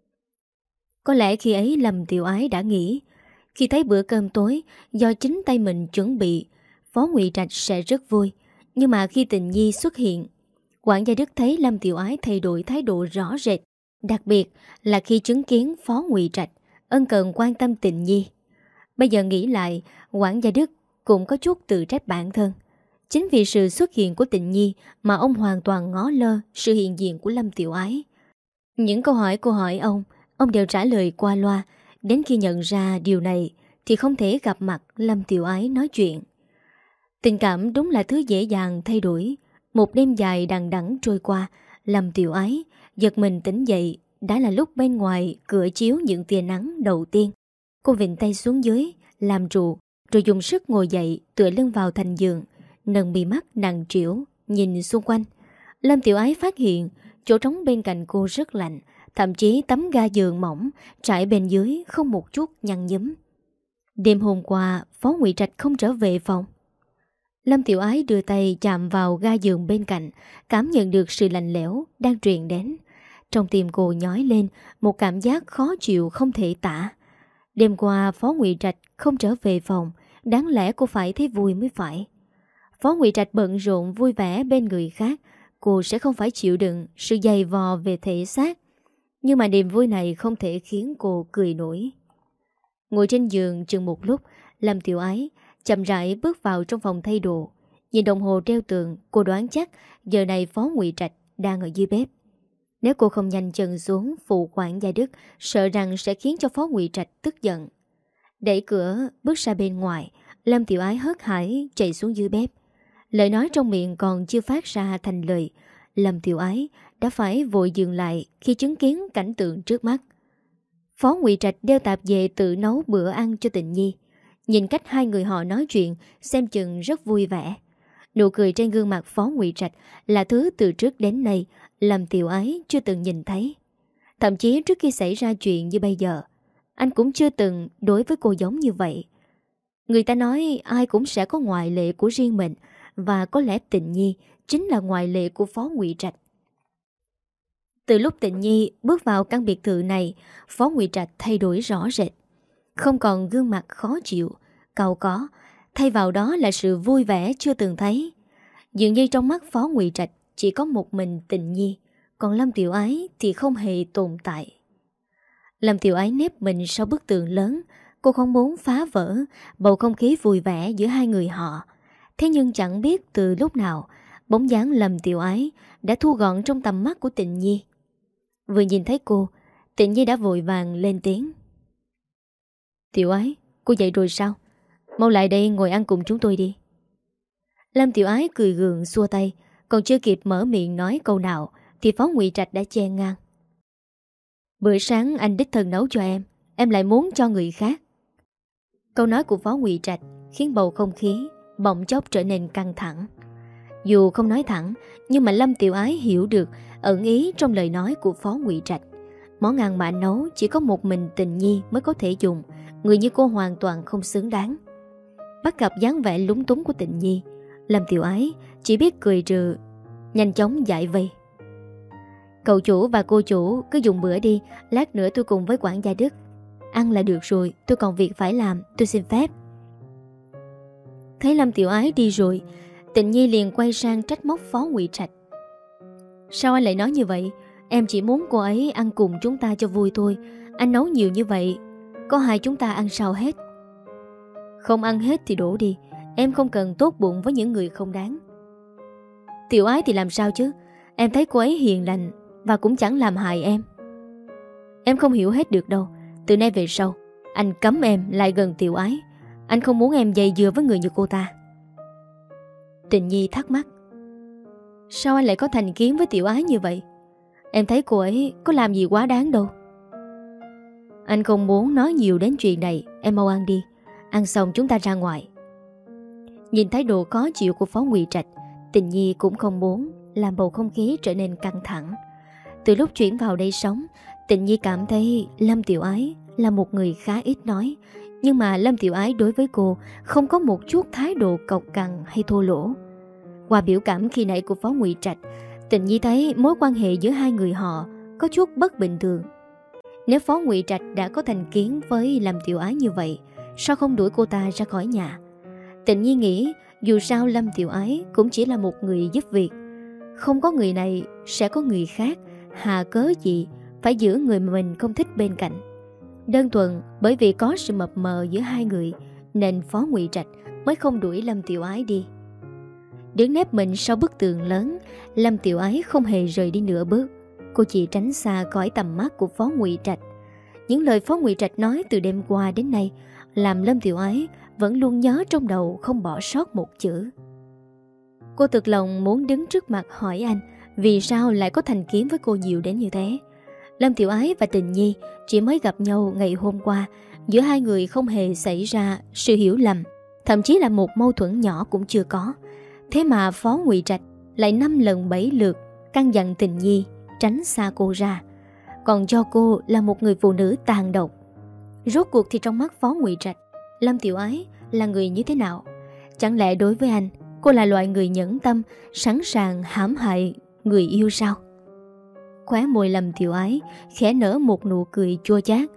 Có lẽ khi ấy Lâm Tiểu Ái đã nghĩ, khi thấy bữa cơm tối do chính tay mình chuẩn bị, Phó Ngụy Trạch sẽ rất vui. Nhưng mà khi Tịnh Nhi xuất hiện, quản gia Đức thấy Lâm Tiểu Ái thay đổi thái độ rõ rệt, đặc biệt là khi chứng kiến Phó Ngụy Trạch ân cần quan tâm Tịnh Nhi. Bây giờ nghĩ lại, quản gia Đức cũng có chút tự trách bản thân. Chính vì sự xuất hiện của Tịnh Nhi mà ông hoàn toàn ngó lơ sự hiện diện của Lâm Tiểu Ái. Những câu hỏi cô hỏi ông đều trả lời qua loa. Đến khi nhận ra điều này thì không thể gặp mặt Lâm Tiểu Ái nói chuyện. Tình cảm đúng là thứ dễ dàng thay đổi. Một đêm dài đằng đẵng trôi qua, Lâm Tiểu Ái giật mình tỉnh dậy. Đã là lúc bên ngoài cửa chiếu những tia nắng đầu tiên. Cô vịnh tay xuống dưới làm trụ, rồi dùng sức ngồi dậy, tựa lưng vào thành giường, nâng mi mắt nặng trĩu nhìn xung quanh. Lâm Tiểu Ái phát hiện chỗ trống bên cạnh cô rất lạnh, thậm chí tấm ga giường mỏng trải bên dưới không một chút nhăn nhúm. Đêm hôm qua Phó Ngụy Trạch không trở về phòng. Lâm Tiểu Ái đưa tay chạm vào ga giường bên cạnh, cảm nhận được sự lạnh lẽo đang truyền đến. Trong tim cô nhói lên một cảm giác khó chịu không thể tả. Đêm qua Phó Ngụy Trạch không trở về phòng, đáng lẽ cô phải thấy vui mới phải. Phó Ngụy Trạch bận rộn vui vẻ bên người khác, cô sẽ không phải chịu đựng sự dày vò về thể xác. Nhưng mà niềm vui này không thể khiến cô cười nổi. Ngồi trên giường chừng một lúc, Lâm Tiểu Ái chậm rãi bước vào trong phòng thay đồ. Nhìn đồng hồ treo tường, cô đoán chắc giờ này Phó Ngụy Trạch đang ở dưới bếp. Nếu cô không nhanh chân xuống phụ quản gia Đức, sợ rằng sẽ khiến cho Phó Ngụy Trạch tức giận. Đẩy cửa bước ra bên ngoài, Lâm Tiểu Ái hớt hải chạy xuống dưới bếp. Lời nói trong miệng còn chưa phát ra thành lời, Lâm Tiểu Ái đã phải vội dừng lại khi chứng kiến cảnh tượng trước mắt. Phó Ngụy Trạch đeo tạp về tự nấu bữa ăn cho Tịnh Nhi. Nhìn cách hai người họ nói chuyện, xem chừng rất vui vẻ. Nụ cười trên gương mặt Phó Ngụy Trạch là thứ từ trước đến nay Lâm Tiểu Ái chưa từng nhìn thấy. Thậm chí trước khi xảy ra chuyện như bây giờ, anh cũng chưa từng đối với cô giống như vậy. Người ta nói ai cũng sẽ có ngoại lệ của riêng mình, và có lẽ Tịnh Nhi chính là ngoại lệ của Phó Ngụy Trạch. Từ lúc Tịnh Nhi bước vào căn biệt thự này, Phó Ngụy Trạch thay đổi rõ rệt. Không còn gương mặt khó chịu, cau có, thay vào đó là sự vui vẻ chưa từng thấy. Dường như trong mắt Phó Ngụy Trạch chỉ có một mình Tịnh Nhi, còn Lâm Tiểu Ái thì không hề tồn tại. Lâm Tiểu Ái nép mình sau bức tường lớn, cô không muốn phá vỡ bầu không khí vui vẻ giữa hai người họ. Thế nhưng chẳng biết từ lúc nào, bóng dáng Lâm Tiểu Ái đã thu gọn trong tầm mắt của Tịnh Nhi. Vừa nhìn thấy cô, Tịnh Nhi đã vội vàng lên tiếng. Tiểu Ái, cô dậy rồi sao? Mau lại đây ngồi ăn cùng chúng tôi đi. Lâm Tiểu Ái cười gượng xua tay, còn chưa kịp mở miệng nói câu nào thì Phó Ngụy Trạch đã chen ngang. Bữa sáng anh đích thân nấu cho em lại muốn cho người khác. Câu nói của Phó Ngụy Trạch khiến bầu không khí bỗng chốc trở nên căng thẳng. Dù không nói thẳng, nhưng mà Lâm Tiểu Ái hiểu được ẩn ý trong lời nói của Phó Ngụy Trạch. Món ăn mà anh nấu chỉ có một mình Tịnh Nhi mới có thể dùng, người như cô hoàn toàn không xứng đáng. Bắt gặp dáng vẻ lúng túng của Tịnh Nhi, Lâm Tiểu Ái chỉ biết cười trừ, nhanh chóng giải vây. Cậu chủ và cô chủ cứ dùng bữa đi, lát nữa tôi cùng với quản gia Đức. Ăn là được rồi, tôi còn việc phải làm, tôi xin phép. Thấy Lâm Tiểu Ái đi rồi, Tịnh Nhi liền quay sang trách móc Phó Ngụy Trạch. Sao anh lại nói như vậy? Em chỉ muốn cô ấy ăn cùng chúng ta cho vui thôi. Anh nấu nhiều như vậy, có hai chúng ta ăn sao hết? Không ăn hết thì đổ đi. Em không cần tốt bụng với những người không đáng. Tiểu Ái thì làm sao chứ? Em thấy cô ấy hiền lành và cũng chẳng làm hại em. Em không hiểu hết được đâu. Từ nay về sau, anh cấm em lại gần Tiểu Ái. Anh không muốn em dây dưa với người như cô ta. Tịnh Nhi thắc mắc. Sao anh lại có thành kiến với Tiểu Ái như vậy? Em thấy cô ấy có làm gì quá đáng đâu. Anh không muốn nói nhiều đến chuyện này. Em mau ăn đi. Ăn xong chúng ta ra ngoài. Nhìn thái độ khó chịu của Phó Ngụy Trạch, Tịnh Nhi cũng không muốn làm bầu không khí trở nên căng thẳng. Từ lúc chuyển vào đây sống, Tịnh Nhi cảm thấy Lâm Tiểu Ái là một người khá ít nói. Nhưng mà Lâm Tiểu Ái đối với cô không có một chút thái độ cộc cằn hay thô lỗ. Qua biểu cảm khi nãy của Phó Ngụy Trạch, Tịnh Nhi thấy mối quan hệ giữa hai người họ có chút bất bình thường. Nếu Phó Ngụy Trạch đã có thành kiến với Lâm Tiểu Ái như vậy, sao không đuổi cô ta ra khỏi nhà? Tịnh Nhi nghĩ dù sao Lâm Tiểu Ái cũng chỉ là một người giúp việc. Không có người này sẽ có người khác, hà cớ gì phải giữ người mà mình không thích bên cạnh. Đơn thuần bởi vì có sự mập mờ giữa hai người nên Phó Ngụy Trạch mới không đuổi Lâm Tiểu Ái đi. Đứng nép mình sau bức tường lớn, Lâm Tiểu Ái không hề rời đi nửa bước. Cô chỉ tránh xa khỏi tầm mắt của Phó Ngụy Trạch. Những lời Phó Ngụy Trạch nói từ đêm qua đến nay làm Lâm Tiểu Ái vẫn luôn nhớ trong đầu, không bỏ sót một chữ. Cô thực lòng muốn đứng trước mặt hỏi anh vì sao lại có thành kiến với cô nhiều đến như thế. Lâm Tiểu Ái và Tịnh Nhi chỉ mới gặp nhau ngày hôm qua, giữa hai người không hề xảy ra sự hiểu lầm, thậm chí là một mâu thuẫn nhỏ cũng chưa có. Thế mà Phó Ngụy Trạch lại 5 lần 7 lượt căn dặn Tịnh Nhi tránh xa cô ra, còn cho cô là một người phụ nữ tàn độc. Rốt cuộc thì trong mắt Phó Ngụy Trạch, Lâm Tiểu Ái là người như thế nào? Chẳng lẽ đối với anh, cô là loại người nhẫn tâm, sẵn sàng hãm hại người yêu sao? Khóe môi Lâm Tiểu Ái khẽ nở một nụ cười chua chát.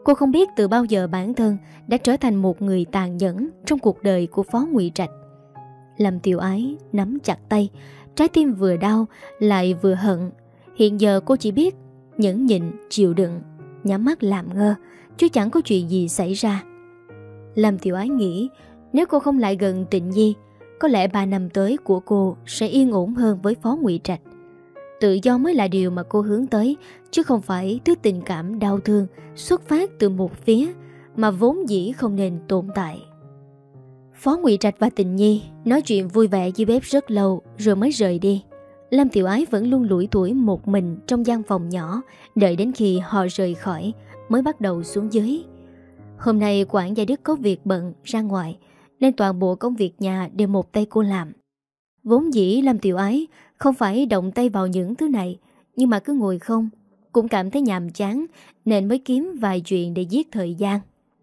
Cô không biết từ bao giờ bản thân đã trở thành một người tàn nhẫn trong cuộc đời của Phó Ngụy Trạch. Lâm Tiểu Ái nắm chặt tay, trái tim vừa đau lại vừa hận. Hiện giờ cô chỉ biết nhẫn nhịn, chịu đựng, nhắm mắt làm ngơ, chứ chẳng có chuyện gì xảy ra. Lâm Tiểu Ái nghĩ nếu cô không lại gần Tịnh Nhi, có lẽ 3 năm tới của cô sẽ yên ổn hơn với Phó Ngụy Trạch. Tự do mới là điều mà cô hướng tới, chứ không phải thứ tình cảm đau thương xuất phát từ một phía mà vốn dĩ không nên tồn tại. Phó Ngụy Trạch và Tịnh Nhi nói chuyện vui vẻ dưới bếp rất lâu rồi mới rời đi. Lâm Tiểu Ái vẫn luôn lủi thủi một mình trong gian phòng nhỏ, đợi đến khi họ rời khỏi mới bắt đầu xuống dưới. Hôm nay quản gia Đức có việc bận ra ngoài, nên toàn bộ công việc nhà đều một tay cô làm. Vốn dĩ Lâm Tiểu Ái không phải động tay vào những thứ này, nhưng mà cứ ngồi không cũng cảm thấy nhàm chán, nên mới kiếm vài chuyện để giết thời gian.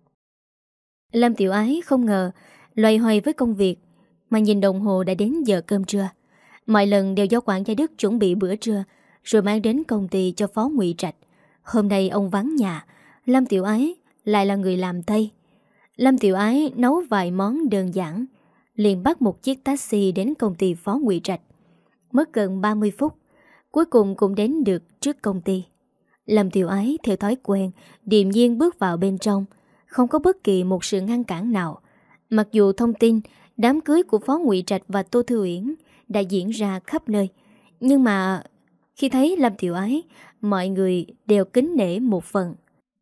Lâm Tiểu Ái không ngờ loay hoay với công việc mà nhìn đồng hồ đã đến giờ cơm trưa. Mọi lần đều do quản gia Đức chuẩn bị bữa trưa rồi mang đến công ty cho Phó Ngụy Trạch. Hôm nay ông vắng nhà, Lâm Tiểu Ái lại là người làm tay. Lâm Tiểu Ái nấu vài món đơn giản, liền bắt một chiếc taxi đến công ty Phó Ngụy Trạch. Mất gần 30 phút, cuối cùng cũng đến được trước công ty. Lâm Tiểu Ái theo thói quen điềm nhiên bước vào bên trong, không có bất kỳ một sự ngăn cản nào. Mặc dù thông tin đám cưới của Phó Ngụy Trạch và Tô Thư Uyển đã diễn ra khắp nơi, nhưng mà khi thấy Lâm Tiểu Ái, mọi người đều kính nể một phần.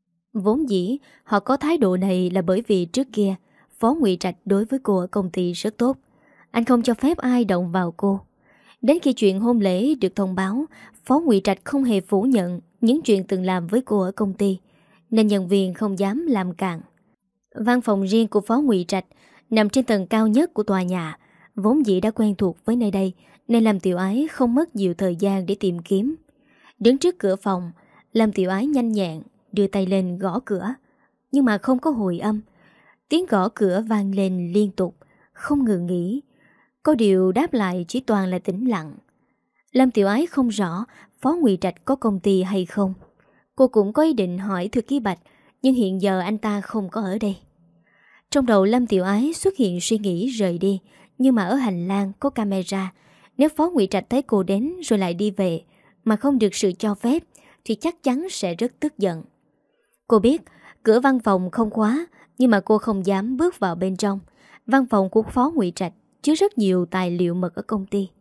Vốn dĩ họ có thái độ này là bởi vì trước kia Phó Ngụy Trạch đối với cô ở công ty rất tốt. Anh không cho phép ai động vào cô. Đến khi chuyện hôn lễ được thông báo, Phó Ngụy Trạch không hề phủ nhận những chuyện từng làm với cô ở công ty, nên nhân viên không dám làm càn. Văn phòng riêng của Phó Ngụy Trạch nằm trên tầng cao nhất của tòa nhà. Vốn dĩ đã quen thuộc với nơi đây, nên Lâm Tiểu Ái không mất nhiều thời gian để tìm kiếm. Đứng trước cửa phòng, Lâm Tiểu Ái nhanh nhẹn đưa tay lên gõ cửa, nhưng mà không có hồi âm. Tiếng gõ cửa vang lên liên tục, không ngừng nghỉ. Có điều đáp lại chỉ toàn là tĩnh lặng. Lâm Tiểu Ái không rõ Phó Ngụy Trạch có công ty hay không. Cô cũng có ý định hỏi Thư Ký Bạch, nhưng hiện giờ anh ta không có ở đây. Trong đầu Lâm Tiểu Ái xuất hiện suy nghĩ rời đi, nhưng mà ở hành lang có camera. Nếu Phó Ngụy Trạch thấy cô đến rồi lại đi về mà không được sự cho phép thì chắc chắn sẽ rất tức giận. Cô biết cửa văn phòng không khóa, nhưng mà cô không dám bước vào bên trong. Văn phòng của Phó Ngụy Trạch chứa rất nhiều tài liệu mật ở công ty.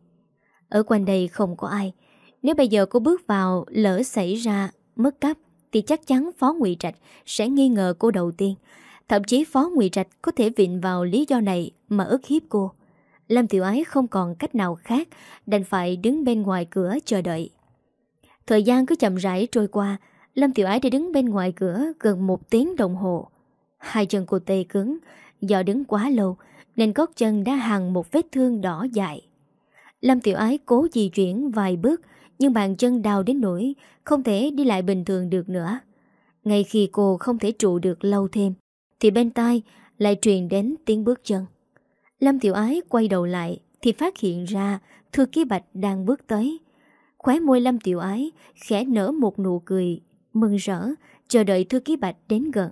Ở quanh đây không có ai. Nếu bây giờ cô bước vào lỡ xảy ra mất cắp thì chắc chắn Phó Ngụy Trạch sẽ nghi ngờ cô đầu tiên. Thậm chí Phó Ngụy Trạch có thể vịn vào lý do này mà ức hiếp cô. Lâm Tiểu Ái không còn cách nào khác, đành phải đứng bên ngoài cửa chờ đợi. Thời gian cứ chậm rãi trôi qua, Lâm Tiểu Ái đã đứng bên ngoài cửa gần 1 tiếng đồng hồ. Hai chân cô tê cứng, do đứng quá lâu nên gót chân đã hằn một vết thương đỏ dài. Lâm Tiểu Ái cố di chuyển vài bước, nhưng bàn chân đau đến nỗi không thể đi lại bình thường được nữa. Ngay khi cô không thể trụ được lâu thêm thì bên tai lại truyền đến tiếng bước chân. Lâm Tiểu Ái quay đầu lại thì phát hiện ra Thư Ký Bạch đang bước tới. Khóe môi Lâm Tiểu Ái khẽ nở một nụ cười mừng rỡ, chờ đợi Thư Ký Bạch đến gần.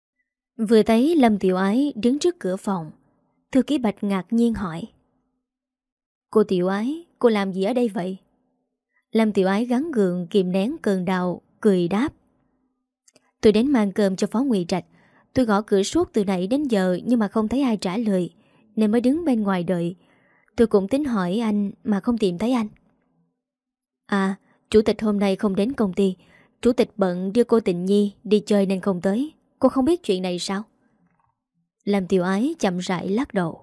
Vừa thấy Lâm Tiểu Ái đứng trước cửa phòng, Thư Ký Bạch ngạc nhiên hỏi: "Cô Tiểu Ái, cô làm gì ở đây vậy?" Lâm Tiểu Ái gắng gượng kìm nén cơn đau, cười đáp: "Tôi đến mang cơm cho Phó Ngụy Trạch. Tôi gõ cửa suốt từ nãy đến giờ nhưng mà không thấy ai trả lời, nên mới đứng bên ngoài đợi. Tôi cũng tính hỏi anh mà không tìm thấy anh." "À, chủ tịch hôm nay không đến công ty. Chủ tịch bận đưa cô Tịnh Nhi đi chơi nên không tới. Cô không biết chuyện này sao?" Lâm Tiểu Ái chậm rãi lắc đầu.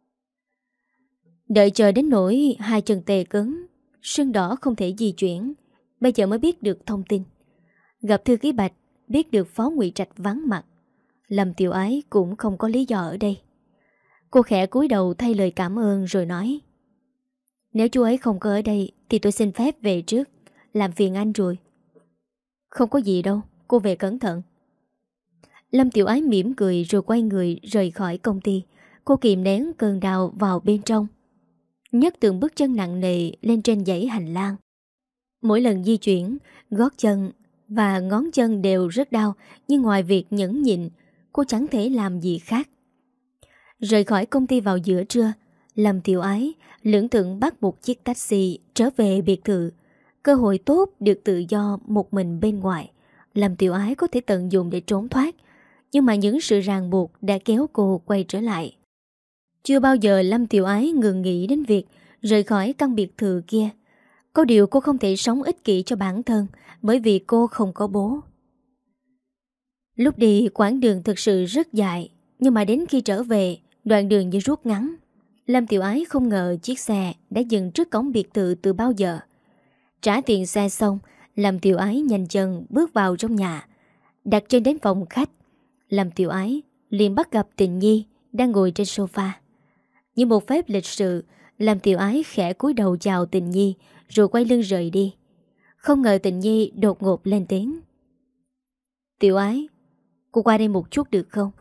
Đợi chờ đến nỗi hai chân tê cứng, sưng đỏ không thể di chuyển, bây giờ mới biết được thông tin. Gặp Thư Ký Bạch, biết được Phó Ngụy Trạch vắng mặt, Lâm Tiểu Ái cũng không có lý do ở đây. Cô khẽ cúi đầu thay lời cảm ơn rồi nói: "Nếu chú ấy không có ở đây thì tôi xin phép về trước, làm phiền anh rồi." "Không có gì đâu, cô về cẩn thận." Lâm Tiểu Ái mỉm cười rồi quay người rời khỏi công ty. Cô kìm nén cơn đau vào bên trong, nhấc từng bước chân nặng nề lên trên dãy hành lang. Mỗi lần di chuyển, gót chân và ngón chân đều rất đau, nhưng ngoài việc nhẫn nhịn, cô chẳng thể làm gì khác. Rời khỏi công ty vào giữa trưa, Lâm Tiểu Ái lững thững bắt một chiếc taxi trở về biệt thự. Cơ hội tốt được tự do một mình bên ngoài, Lâm Tiểu Ái có thể tận dụng để trốn thoát. Nhưng mà những sự ràng buộc đã kéo cô quay trở lại. Chưa bao giờ Lâm Tiểu Ái ngừng nghĩ đến việc rời khỏi căn biệt thự kia. Có điều cô không thể sống ích kỷ cho bản thân, bởi vì cô không có bố. Lúc đi quãng đường thực sự rất dài, nhưng mà đến khi trở về, đoạn đường như rút ngắn. Lâm Tiểu Ái không ngờ chiếc xe đã dừng trước cổng biệt thự từ bao giờ. Trả tiền xe xong, Lâm Tiểu Ái nhanh chân bước vào trong nhà. Đặt chân đến phòng khách, Lâm Tiểu Ái liền bắt gặp Tình Nhi đang ngồi trên sofa. Như một phép lịch sự, Lâm Tiểu Ái khẽ cúi đầu chào Tình Nhi rồi quay lưng rời đi. Không ngờ Tình Nhi đột ngột lên tiếng: "Tiểu Ái, cô qua đây một chút được không?"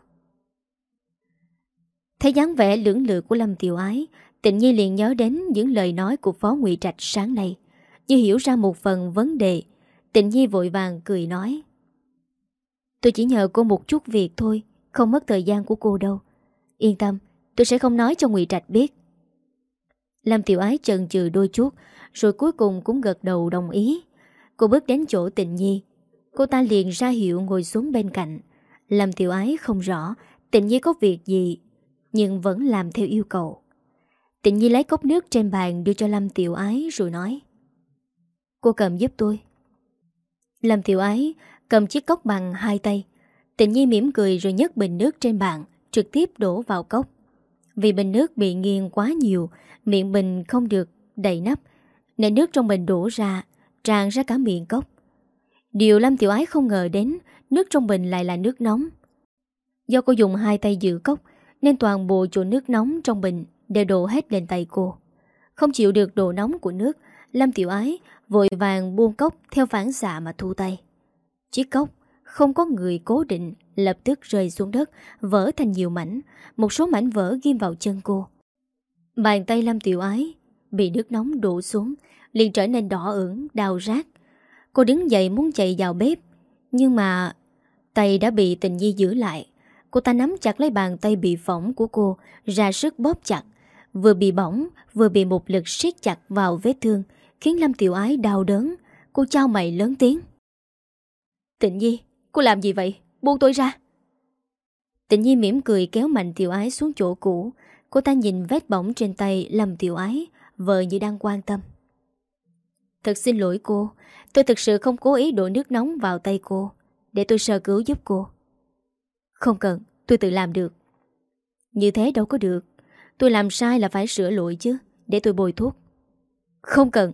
Thấy dáng vẻ lưỡng lự của Lâm Tiểu Ái, Tình Nhi liền nhớ đến những lời nói của Phó Ngụy Trạch sáng nay. Như hiểu ra một phần vấn đề, Tình Nhi vội vàng cười nói: "Tôi chỉ nhờ cô một chút việc thôi, không mất thời gian của cô đâu. Yên tâm, tôi sẽ không nói cho Ngụy Trạch biết." Lâm Tiểu Ái chần chừ đôi chút, rồi cuối cùng cũng gật đầu đồng ý. Cô bước đến chỗ Tình Nhi, cô ta liền ra hiệu ngồi xuống bên cạnh. Lâm Tiểu Ái không rõ Tình Nhi có việc gì, nhưng vẫn làm theo yêu cầu. Tình Nhi lấy cốc nước trên bàn đưa cho Lâm Tiểu Ái rồi nói: "Cô cầm giúp tôi." Lâm Tiểu Ái cầm chiếc cốc bằng hai tay. Tình Nhi mỉm cười rồi nhấc bình nước trên bàn, trực tiếp đổ vào cốc. Vì bình nước bị nghiêng quá nhiều, miệng bình không được đầy nắp, nên nước trong bình đổ ra, tràn ra cả miệng cốc. Điều Lâm Tiểu Ái không ngờ đến, nước trong bình lại là nước nóng. Do cô dùng hai tay giữ cốc, nên toàn bộ chỗ nước nóng trong bình đều đổ hết lên tay cô. Không chịu được độ nóng của nước, Lâm Tiểu Ái vội vàng buông cốc theo phản xạ mà thu tay. Chiếc cốc không có người cố định, lập tức rơi xuống đất, vỡ thành nhiều mảnh. Một số mảnh vỡ ghim vào chân cô. Bàn tay Lâm Tiểu Ái bị nước nóng đổ xuống, liền trở nên đỏ ửng, đau rát. Cô đứng dậy muốn chạy vào bếp, nhưng mà tay đã bị Tình Nhi giữ lại. Cô ta nắm chặt lấy bàn tay bị phỏng của cô, ra sức bóp chặt. Vừa bị bỏng, vừa bị một lực siết chặt vào vết thương, khiến Lâm Tiểu Ái đau đớn. Cô chau mày lớn tiếng: "Tình Nhi, cô làm gì vậy? Buông tôi ra!" Tình Nhi mỉm cười kéo mạnh Tiểu Ái xuống chỗ cũ. Cô ta nhìn vết bỏng trên tay Lâm Tiểu Ái, vờ như đang quan tâm: "Thật xin lỗi cô, tôi thực sự không cố ý đổ nước nóng vào tay cô. Để tôi sơ cứu giúp cô." "Không cần, tôi tự làm được." "Như thế đâu có được. Tôi làm sai là phải sửa lỗi chứ. Để tôi bôi thuốc." "Không cần."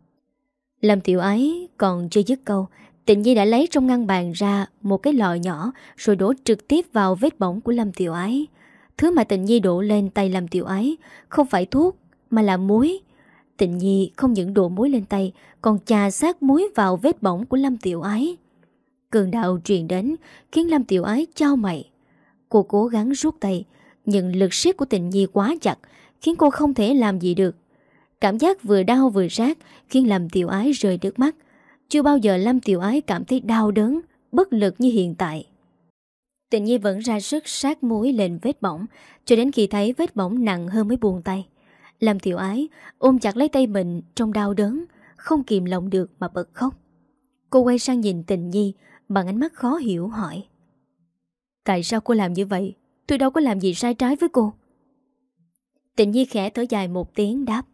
Lâm Tiểu Ái còn chưa dứt câu, Tình Nhi đã lấy trong ngăn bàn ra một cái lọ nhỏ rồi đổ trực tiếp vào vết bỏng của Lâm Tiểu Ái. Thứ mà Tình Nhi đổ lên tay Lâm Tiểu Ái không phải thuốc mà là muối. Tình Nhi không những đổ muối lên tay, còn chà sát muối vào vết bỏng của Lâm Tiểu Ái. Cơn đau truyền đến khiến Lâm Tiểu Ái chau mày. Cô cố gắng rút tay, nhưng lực siết của Tình Nhi quá chặt, khiến cô không thể làm gì được. Cảm giác vừa đau vừa rát khiến Lâm Tiểu Ái rơi nước mắt. Chưa bao giờ Lâm Tiểu Ái cảm thấy đau đớn, bất lực như hiện tại. Tình Nhi vẫn ra sức sát muối lên vết bỏng, cho đến khi thấy vết bỏng nặng hơn mới buông tay. Lâm Tiểu Ái ôm chặt lấy tay mình trong đau đớn, không kìm lòng được mà bật khóc. Cô quay sang nhìn Tình Nhi bằng ánh mắt khó hiểu hỏi: "Tại sao cô làm như vậy? Tôi đâu có làm gì sai trái với cô." Tình Nhi khẽ thở dài một tiếng đáp: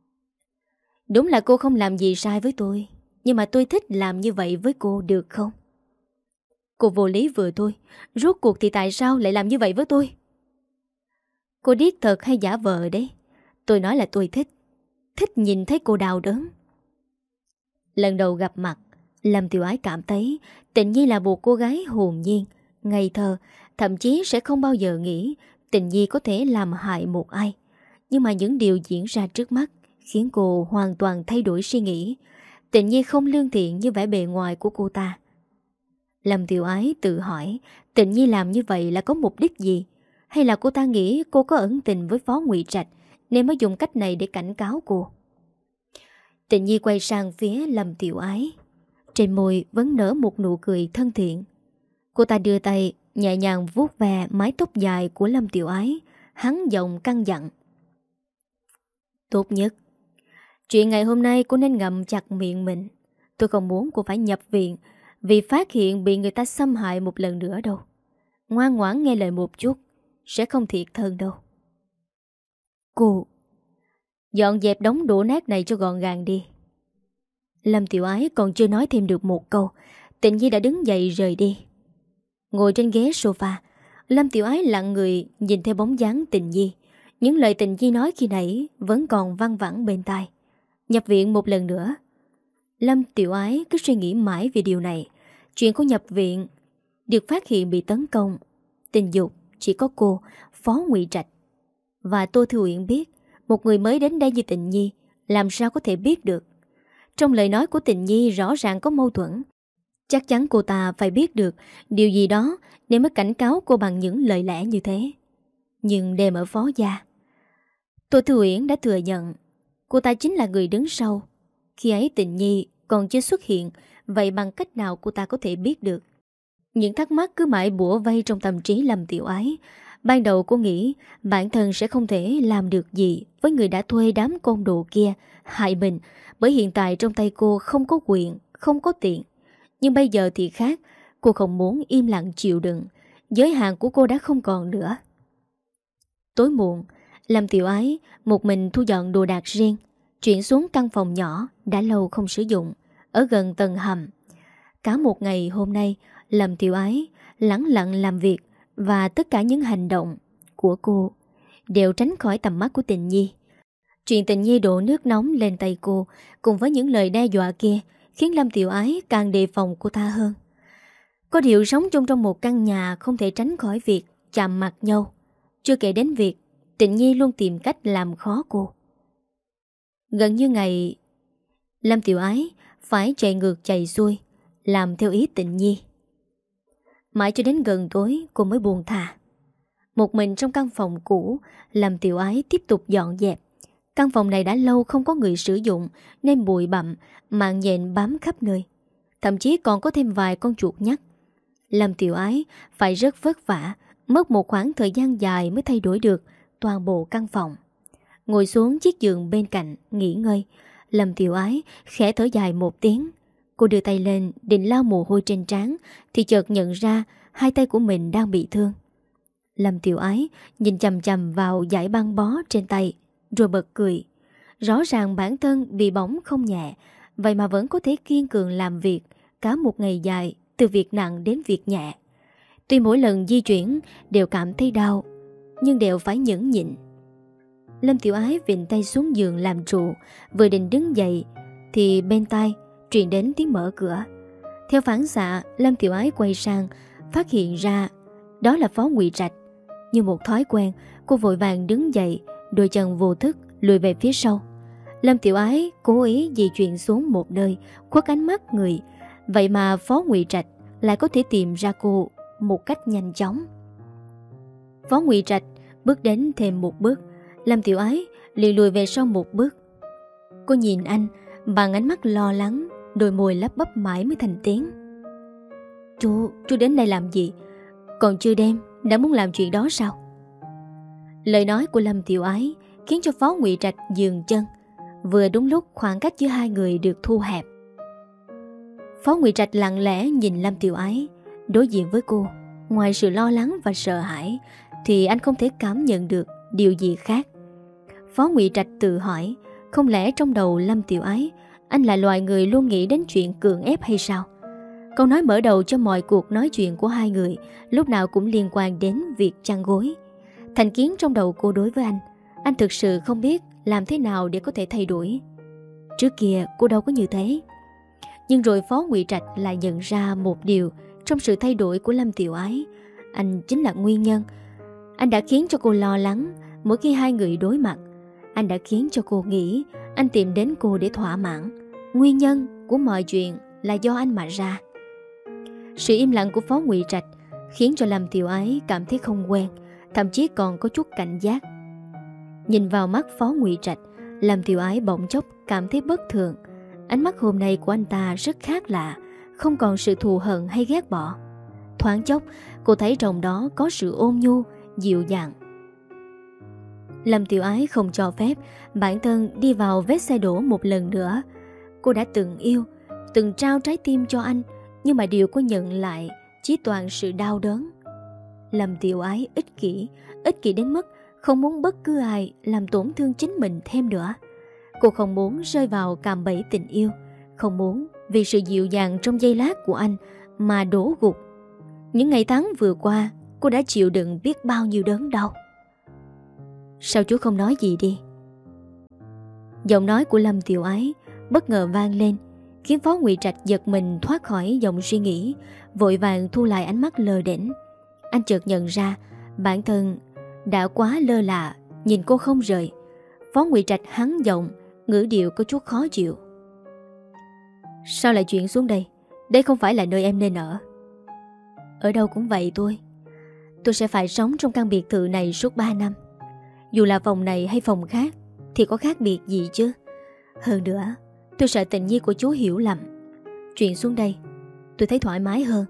"Đúng là cô không làm gì sai với tôi, nhưng mà tôi thích làm như vậy với cô, được không?" "Cô vô lý vừa thôi. Rốt cuộc thì tại sao lại làm như vậy với tôi?" "Cô điếc thật hay giả vờ đấy? Tôi nói là tôi thích. Thích nhìn thấy cô đau đớn." Lần đầu gặp mặt, Lâm Tiểu Ái cảm thấy Tình Nhi là một cô gái hồn nhiên, ngây thơ, thậm chí sẽ không bao giờ nghĩ Tình Nhi có thể làm hại một ai. Nhưng mà những điều diễn ra trước mắt khiến cô hoàn toàn thay đổi suy nghĩ. Tình Nhi không lương thiện như vẻ bề ngoài của cô ta. Lâm Tiểu Ái tự hỏi Tình Nhi làm như vậy là có mục đích gì? Hay là cô ta nghĩ cô có ẩn tình với Phó Ngụy Trạch nên mới dùng cách này để cảnh cáo cô? Tình Nhi quay sang phía Lâm Tiểu Ái. Trên môi vẫn nở một nụ cười thân thiện. Cô ta đưa tay nhẹ nhàng vuốt ve mái tóc dài của Lâm Tiểu Ái, hắn giọng căn dặn. Tốt nhất, chuyện ngày hôm nay cô nên ngậm chặt miệng mình. Tôi không muốn cô phải nhập viện vì phát hiện bị người ta xâm hại một lần nữa đâu. Ngoan ngoãn nghe lời một chút, sẽ không thiệt thân đâu. Cô dọn dẹp đống đổ nát này cho gọn gàng đi. Lâm Tiểu Ái còn chưa nói thêm được một câu, Tịnh Nhi đã đứng dậy rời đi. Ngồi trên ghế sofa, Lâm Tiểu Ái lặng người nhìn theo bóng dáng Tịnh Nhi. Những lời Tịnh Nhi nói khi nãy vẫn còn văng vẳng bên tai. Nhập viện một lần nữa. Lâm Tiểu Ái cứ suy nghĩ mãi về điều này. Chuyện cô nhập viện, được phát hiện bị tấn công tình dục, chỉ có cô, Phó Ngụy Trạch và Tô Thư Uyển biết. Một người mới đến đây như Tịnh Nhi làm sao có thể biết được. Trong lời nói của Tịnh Nhi rõ ràng có mâu thuẫn. Chắc chắn cô ta phải biết được điều gì đó nên mới cảnh cáo cô bằng những lời lẽ như thế. Nhưng đêm ở Phó gia, Tô Thư Uyển đã thừa nhận cô ta chính là người đứng sau. Khi ấy Tịnh Nhi còn chưa xuất hiện, vậy bằng cách nào cô ta có thể biết được? Những thắc mắc cứ mãi bủa vây trong tâm trí Lâm Tiểu Ái. Ban đầu cô nghĩ bản thân sẽ không thể làm được gì với người đã thuê đám côn đồ kia hại mình, bởi hiện tại trong tay cô không có quyền, không có tiền. Nhưng bây giờ thì khác, cô không muốn im lặng chịu đựng. Giới hạn của cô đã không còn nữa. Tối muộn, Lâm Tiểu Ái một mình thu dọn đồ đạc riêng, chuyển xuống căn phòng nhỏ đã lâu không sử dụng, ở gần tầng hầm. Cả một ngày hôm nay, Lâm Tiểu Ái lẳng lặng làm việc, và tất cả những hành động của cô đều tránh khỏi tầm mắt của Tịnh Nhi. Chuyện Tịnh Nhi đổ nước nóng lên tay cô cùng với những lời đe dọa kia khiến Lâm Tiểu Ái càng đề phòng cô ta hơn. Có điều sống chung trong một căn nhà không thể tránh khỏi việc chạm mặt nhau. Chưa kể đến việc Tịnh Nhi luôn tìm cách làm khó cô. Gần như ngày, Lâm Tiểu Ái phải chạy ngược chạy xuôi làm theo ý Tịnh Nhi. Mãi cho đến gần tối cô mới buồn thà. Một mình trong căn phòng cũ, Lâm Tiểu Ái tiếp tục dọn dẹp. Căn phòng này đã lâu không có người sử dụng nên bụi bặm, mạng nhện bám khắp nơi. Thậm chí còn có thêm vài con chuột nhắt. Lâm Tiểu Ái phải rất vất vả, mất một khoảng thời gian dài mới thay đổi được toàn bộ căn phòng. Ngồi xuống chiếc giường bên cạnh nghỉ ngơi, Lâm Tiểu Ái khẽ thở dài một tiếng. Cô đưa tay lên định lau mồ hôi trên trán thì chợt nhận ra hai tay của mình đang bị thương. Lâm Tiểu Ái nhìn chằm chằm vào dải băng bó trên tay rồi bật cười. Rõ ràng bản thân bị bỏng không nhẹ, vậy mà vẫn có thể kiên cường làm việc cả một ngày dài, từ việc nặng đến việc nhẹ. Tuy mỗi lần di chuyển đều cảm thấy đau, nhưng đều phải nhẫn nhịn. Lâm Tiểu Ái vịn tay xuống giường làm trụ, vừa định đứng dậy thì bên tai truyền đến tiếng mở cửa. Theo phản xạ, Lâm Tiểu Ái quay sang, phát hiện ra đó là Phó Ngụy Trạch. Như một thói quen, cô vội vàng đứng dậy, đôi chân vô thức lùi về phía sau. Lâm Tiểu Ái cố ý di chuyển xuống một nơi, khuất ánh mắt người. Vậy mà Phó Ngụy Trạch lại có thể tìm ra cô một cách nhanh chóng. Phó Ngụy Trạch bước đến thêm một bước, Lâm Tiểu Ái liền lùi về sau một bước. Cô nhìn anh bằng ánh mắt lo lắng, đôi môi lắp bắp mãi mới thành tiếng. Chú đến đây làm gì? Còn chưa đêm đã muốn làm chuyện đó sao? Lời nói của Lâm Tiểu Ái khiến cho Phó Ngụy Trạch dừng chân. Vừa đúng lúc khoảng cách giữa hai người được thu hẹp. Phó Ngụy Trạch lặng lẽ nhìn Lâm Tiểu Ái. Đối diện với cô, ngoài sự lo lắng và sợ hãi thì anh không thể cảm nhận được điều gì khác. Phó Ngụy Trạch tự hỏi, không lẽ trong đầu Lâm Tiểu Ái anh là loài người luôn nghĩ đến chuyện cưỡng ép hay sao? Câu nói mở đầu cho mọi cuộc nói chuyện của hai người lúc nào cũng liên quan đến việc chăn gối. Thành kiến trong đầu cô đối với anh thực sự không biết làm thế nào để có thể thay đổi. Trước kia cô đâu có như thế. Nhưng rồi Phó Ngụy Trạch lại nhận ra một điều trong sự thay đổi của Lâm Tiểu Ái. Anh chính là nguyên nhân. Anh đã khiến cho cô lo lắng mỗi khi hai người đối mặt. Anh đã khiến cho cô nghĩ anh tìm đến cô để thỏa mãn. Nguyên nhân của mọi chuyện là do anh mà ra. Sự im lặng của Phó Ngụy Trạch khiến cho Lâm Tiểu Ái cảm thấy không quen, thậm chí còn có chút cảnh giác. Nhìn vào mắt Phó Ngụy Trạch, Lâm Tiểu Ái bỗng chốc cảm thấy bất thường. Ánh mắt hôm nay của anh ta rất khác lạ, không còn sự thù hận hay ghét bỏ. Thoáng chốc, cô thấy trong đó có sự ôn nhu, dịu dàng. Lâm Tiểu Ái không cho phép bản thân đi vào vết xe đổ một lần nữa. Cô đã từng yêu, từng trao trái tim cho anh, nhưng mà điều cô nhận lại chỉ toàn sự đau đớn. Lâm Tiểu Ái ích kỷ đến mức không muốn bất cứ ai làm tổn thương chính mình thêm nữa. Cô không muốn rơi vào cạm bẫy tình yêu, không muốn vì sự dịu dàng trong giây lát của anh mà đổ gục. Những ngày tháng vừa qua, cô đã chịu đựng biết bao nhiêu đớn đau. Sao chú không nói gì đi? Giọng nói của Lâm Tiểu Ái bất ngờ vang lên, khiến Phó Ngụy Trạch giật mình thoát khỏi dòng suy nghĩ, vội vàng thu lại ánh mắt lơ đễnh. Anh chợt nhận ra bản thân đã quá lơ là, nhìn cô không rời. Phó Ngụy Trạch hắn giọng, ngữ điệu có chút khó chịu. Sao lại chuyển xuống đây? Đây không phải là nơi em nên ở. Ở đâu cũng vậy thôi. Tôi sẽ phải sống trong căn biệt thự này suốt 3 năm. Dù là phòng này hay phòng khác thì có khác biệt gì chứ. Hơn nữa, tôi sợ tình nhi của chú hiểu lầm. Chuyển xuống đây, tôi thấy thoải mái hơn.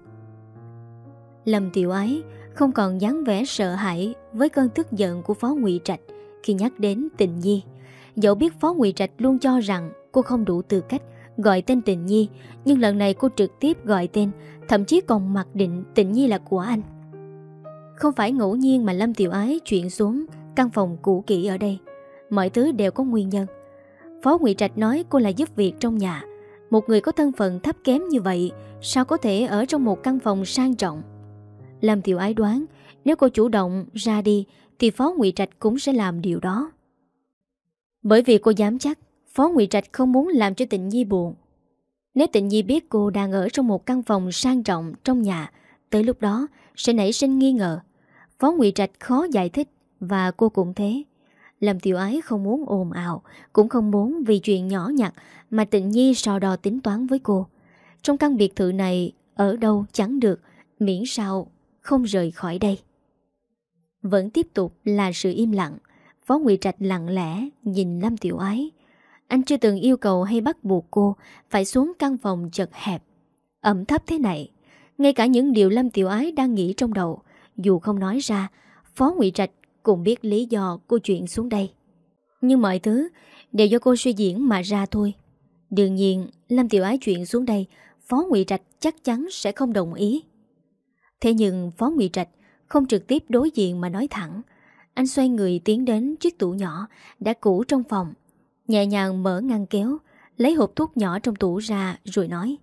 Lâm Tiểu Ái không còn dáng vẻ sợ hãi với cơn tức giận của Phó Ngụy Trạch khi nhắc đến Tình Nhi. Dẫu biết Phó Ngụy Trạch luôn cho rằng cô không đủ tư cách gọi tên Tình Nhi, nhưng lần này cô trực tiếp gọi tên, thậm chí còn mặc định Tình Nhi là của anh. Không phải ngẫu nhiên mà Lâm Tiểu Ái chuyển xuống căn phòng cũ kỹ ở đây. Mọi thứ đều có nguyên nhân. Phó Ngụy Trạch nói cô là giúp việc trong nhà. Một người có thân phận thấp kém như vậy sao có thể ở trong một căn phòng sang trọng? Lâm Tiểu Ái đoán nếu cô chủ động ra đi thì Phó Ngụy Trạch cũng sẽ làm điều đó. Bởi vì cô dám chắc Phó Ngụy Trạch không muốn làm cho Tịnh Nhi buồn. Nếu Tịnh Nhi biết cô đang ở trong một căn phòng sang trọng trong nhà, tới lúc đó sẽ nảy sinh nghi ngờ. Phó Ngụy Trạch khó giải thích, và cô cũng thế. Lâm Tiểu Ái không muốn ồn ào, cũng không muốn vì chuyện nhỏ nhặt mà Tịnh Nhi so đo tính toán với cô. Trong căn biệt thự này ở đâu chẳng được, miễn sao không rời khỏi đây. Vẫn tiếp tục là sự im lặng. Phó Ngụy Trạch lặng lẽ nhìn Lâm Tiểu Ái. Anh chưa từng yêu cầu hay bắt buộc cô phải xuống căn phòng chật hẹp, ẩm thấp thế này. Ngay cả những điều Lâm Tiểu Ái đang nghĩ trong đầu, dù không nói ra, Phó Ngụy Trạch cũng biết lý do cô chuyển xuống đây. Nhưng mọi thứ đều do cô suy diễn mà ra thôi. Đương nhiên Lâm Tiểu Ái chuyển xuống đây, Phó Ngụy Trạch chắc chắn sẽ không đồng ý. Thế nhưng Phó Ngụy Trạch không trực tiếp đối diện mà nói thẳng. Anh xoay người tiến đến chiếc tủ nhỏ đã cũ trong phòng, nhẹ nhàng mở ngăn kéo, lấy hộp thuốc nhỏ trong tủ ra rồi nói: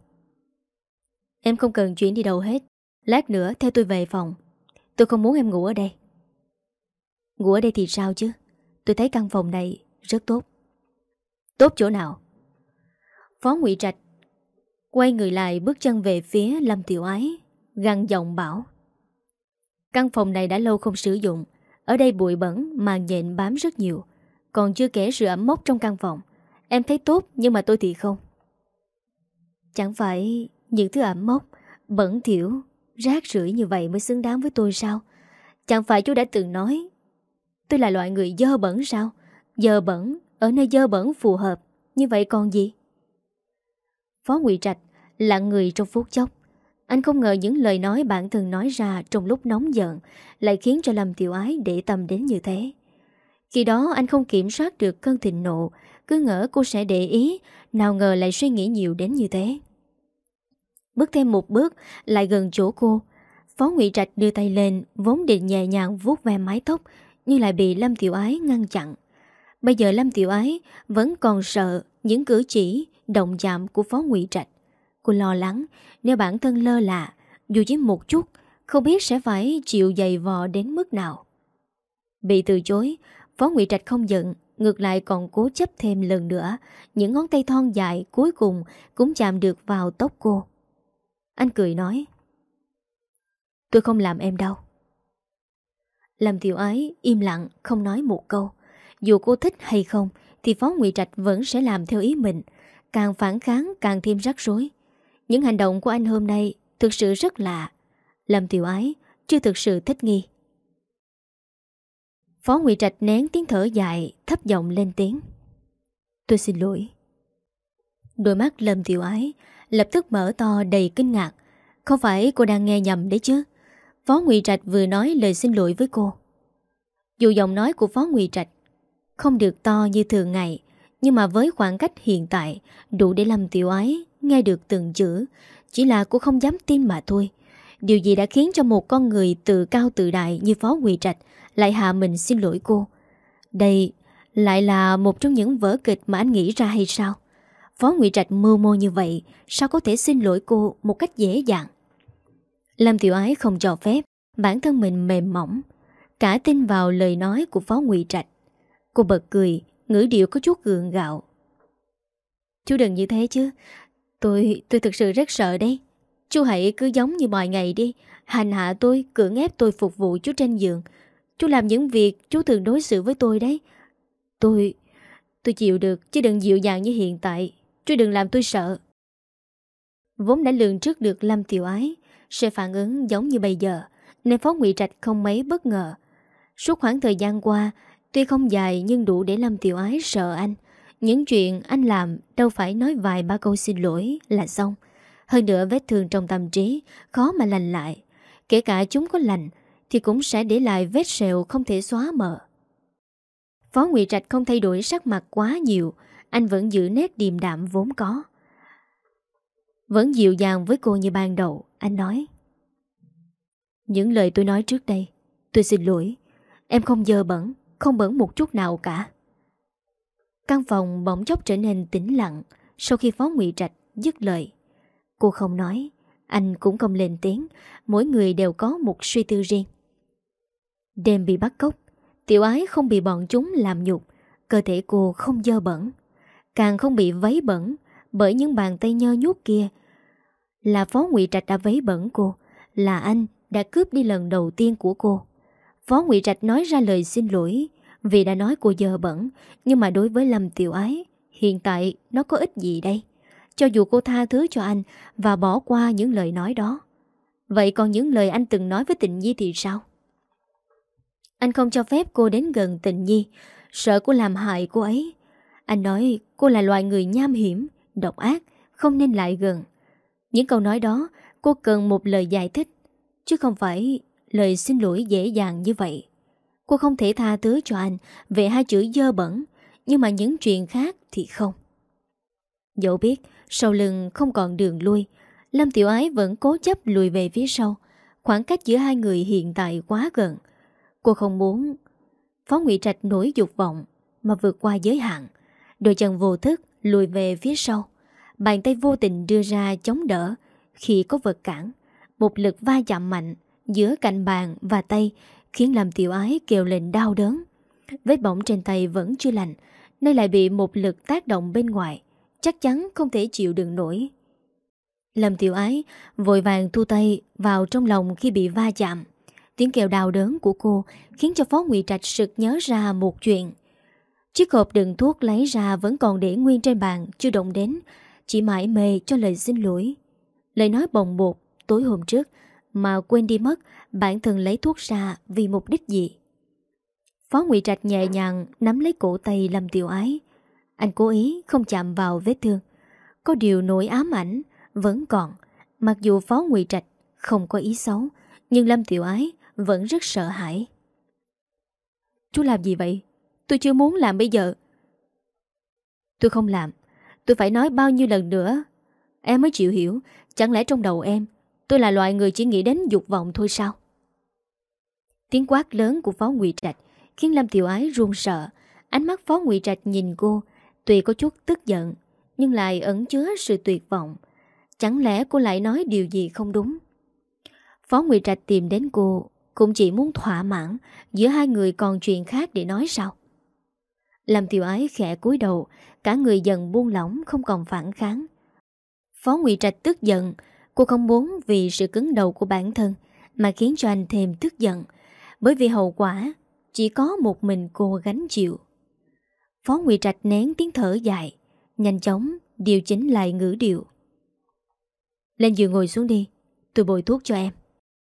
Em không cần chuyển đi đâu hết. Lát nữa theo tôi về phòng. Tôi không muốn em ngủ ở đây. Ngủ ở đây thì sao chứ? Tôi thấy căn phòng này rất tốt. Tốt chỗ nào? Phó Ngụy Trạch quay người lại, bước chân về phía Lâm Tiểu Ái, gằn giọng bảo: Căn phòng này đã lâu không sử dụng. Ở đây bụi bẩn, màn nhện bám rất nhiều. Còn chưa kể sự ẩm mốc trong căn phòng. Em thấy tốt nhưng mà tôi thì không. Chẳng phải những thứ ẩm mốc, bẩn thỉu, rác rưởi như vậy mới xứng đáng với tôi sao? Chẳng phải chú đã từng nói tôi là loại người dơ bẩn sao? Dơ bẩn ở nơi dơ bẩn phù hợp. Như vậy còn gì? Phó Ngụy Trạch lặng người trong phút chốc. Anh không ngờ những lời nói bản thân nói ra trong lúc nóng giận lại khiến cho Lâm Tiểu Ái để tâm đến như thế. Khi đó anh không kiểm soát được cơn thịnh nộ, cứ ngỡ cô sẽ để ý, nào ngờ lại suy nghĩ nhiều đến như thế. Bước thêm một bước lại gần chỗ cô, Phó Ngụy Trạch đưa tay lên, vốn định nhẹ nhàng vuốt ve mái tóc, nhưng lại bị Lâm Tiểu Ái ngăn chặn. Bây giờ Lâm Tiểu Ái vẫn còn sợ những cử chỉ động chạm của Phó Ngụy Trạch. Cô lo lắng nếu bản thân lơ là, dù chỉ một chút, không biết sẽ phải chịu dày vò đến mức nào. Bị từ chối, Phó Ngụy Trạch không giận, ngược lại còn cố chấp thêm lần nữa. Những ngón tay thon dài cuối cùng cũng chạm được vào tóc cô. Anh cười nói: Tôi không làm em đau. Lâm Tiểu Ái im lặng không nói một câu. Dù cô thích hay không thì Phó Ngụy Trạch vẫn sẽ làm theo ý mình. Càng phản kháng càng thêm rắc rối. Những hành động của anh hôm nay thực sự rất lạ. Lâm Tiểu Ái chưa thực sự thích nghi. Phó Ngụy Trạch nén tiếng thở dài, thấp giọng lên tiếng: Tôi xin lỗi. Đôi mắt Lâm Tiểu Ái lập tức mở to đầy kinh ngạc. Không phải cô đang nghe nhầm đấy chứ? Phó Ngụy Trạch vừa nói lời xin lỗi với cô. Dù giọng nói của Phó Ngụy Trạch không được to như thường ngày, nhưng mà với khoảng cách hiện tại đủ để Lâm Tiểu Ái nghe được từng chữ. Chỉ là cô không dám tin mà thôi. Điều gì đã khiến cho một con người tự cao tự đại như Phó Ngụy Trạch lại hạ mình xin lỗi cô? Đây lại là một trong những vở kịch mà anh nghĩ ra hay sao? Phó Ngụy Trạch mưu mô như vậy, sao có thể xin lỗi cô một cách dễ dàng? Lâm Tiểu Ái không cho phép bản thân mình mềm mỏng, cả tin vào lời nói của Phó Ngụy Trạch. Cô bật cười, ngữ điệu có chút gượng gạo. Chú đừng như thế chứ. Tôi thực sự rất sợ đấy. Chú hãy cứ giống như mọi ngày đi, hành hạ tôi, cưỡng ép tôi phục vụ chú trên giường. Chú làm những việc chú thường đối xử với tôi đấy. Tôi chịu được, chứ đừng dịu dàng như hiện tại. Chú đừng làm tôi sợ. Vốn đã lường trước được Lâm Tiểu Ái sẽ phản ứng giống như bây giờ, nên Phó Ngụy Trạch không mấy bất ngờ. Suốt khoảng thời gian qua, tuy không dài nhưng đủ để Lâm Tiểu Ái sợ anh. Những chuyện anh làm đâu phải nói vài ba câu xin lỗi là xong. Hơn nữa vết thương trong tâm trí khó mà lành lại. Kể cả chúng có lành thì cũng sẽ để lại vết sẹo không thể xóa mờ. Phó Ngụy Trạch không thay đổi sắc mặt quá nhiều. Anh vẫn giữ nét điềm đạm vốn có, vẫn dịu dàng với cô như ban đầu. Anh nói: những lời tôi nói trước đây, tôi xin lỗi. Em không dơ bẩn, không bẩn một chút nào cả. Căn phòng bỗng chốc trở nên tĩnh lặng sau khi Phó Ngụy Trạch dứt lời. Cô không nói, anh cũng không lên tiếng. Mỗi người đều có một suy tư riêng. Đêm bị bắt cóc, Tiểu Ái không bị bọn chúng làm nhục. Cơ thể cô không dơ bẩn, càng không bị vấy bẩn bởi những bàn tay nhơ nhuốc kia. Là Phó Ngụy Trạch đã vấy bẩn cô, là anh đã cướp đi lần đầu tiên của cô. Phó Ngụy Trạch nói ra lời xin lỗi vì đã nói cô dơ bẩn. Nhưng mà đối với Lâm Tiểu Ái, hiện tại nó có ích gì đây? Cho dù cô tha thứ cho anh và bỏ qua những lời nói đó, vậy còn những lời anh từng nói với Tịnh Nhi thì sao? Anh không cho phép cô đến gần Tịnh Nhi, sợ cô làm hại cô ấy. Anh nói cô là loài người nham hiểm, độc ác, không nên lại gần. Những câu nói đó cô cần một lời giải thích, chứ không phải lời xin lỗi dễ dàng như vậy. Cô không thể tha thứ cho anh về hai chữ dơ bẩn, nhưng mà những chuyện khác thì không. Dẫu biết sau lưng không còn đường lui, Lâm Tiểu Ái vẫn cố chấp lùi về phía sau. Khoảng cách giữa hai người hiện tại quá gần. Cô không muốn Phó Ngụy Trạch nổi dục vọng mà vượt qua giới hạn. Đôi chân vô thức lùi về phía sau, bàn tay vô tình đưa ra chống đỡ khi có vật cản. Một lực va chạm mạnh giữa cạnh bàn và tay khiến Lâm Tiểu Ái kêu lên đau đớn. Vết bỏng trên tay vẫn chưa lành, nay lại bị một lực tác động bên ngoài, chắc chắn không thể chịu đựng nổi. Lâm Tiểu Ái vội vàng thu tay vào trong lòng khi bị va chạm. Tiếng kêu đau đớn của cô khiến cho Phó Ngụy Trạch sực nhớ ra một chuyện. Chiếc hộp đựng thuốc lấy ra vẫn còn để nguyên trên bàn, chưa động đến, chỉ mải mê cho lời xin lỗi. Lời nói bồng bột tối hôm trước mà quên đi mất bản thân lấy thuốc ra vì mục đích gì. Phó Ngụy Trạch nhẹ nhàng nắm lấy cổ tay Lâm Tiểu Ái. Anh cố ý không chạm vào vết thương. Có điều nỗi ám ảnh vẫn còn. Mặc dù Phó Ngụy Trạch không có ý xấu, nhưng Lâm Tiểu Ái vẫn rất sợ hãi. Chú làm gì vậy? Tôi chưa muốn làm bây giờ. Tôi không làm. Tôi phải nói bao nhiêu lần nữa em mới chịu hiểu? Chẳng lẽ trong đầu em tôi là loại người chỉ nghĩ đến dục vọng thôi sao? Tiếng quát lớn của Phó Ngụy Trạch khiến Lâm Tiểu Ái run sợ. Ánh mắt Phó Ngụy Trạch nhìn cô tuy có chút tức giận, nhưng lại ẩn chứa sự tuyệt vọng. Chẳng lẽ cô lại nói điều gì không đúng? Phó Ngụy Trạch tìm đến cô cũng chỉ muốn thỏa mãn. Giữa hai người còn chuyện khác để nói sao? Lâm Tiểu Ái khẽ cúi đầu, cả người dần buông lỏng, không còn phản kháng. Phó Ngụy Trạch tức giận. Cô không muốn vì sự cứng đầu của bản thân mà khiến cho anh thêm tức giận, bởi vì hậu quả chỉ có một mình cô gánh chịu. Phó Ngụy Trạch nén tiếng thở dài, nhanh chóng điều chỉnh lại ngữ điệu. Lên giường ngồi xuống đi, tôi bôi thuốc cho em.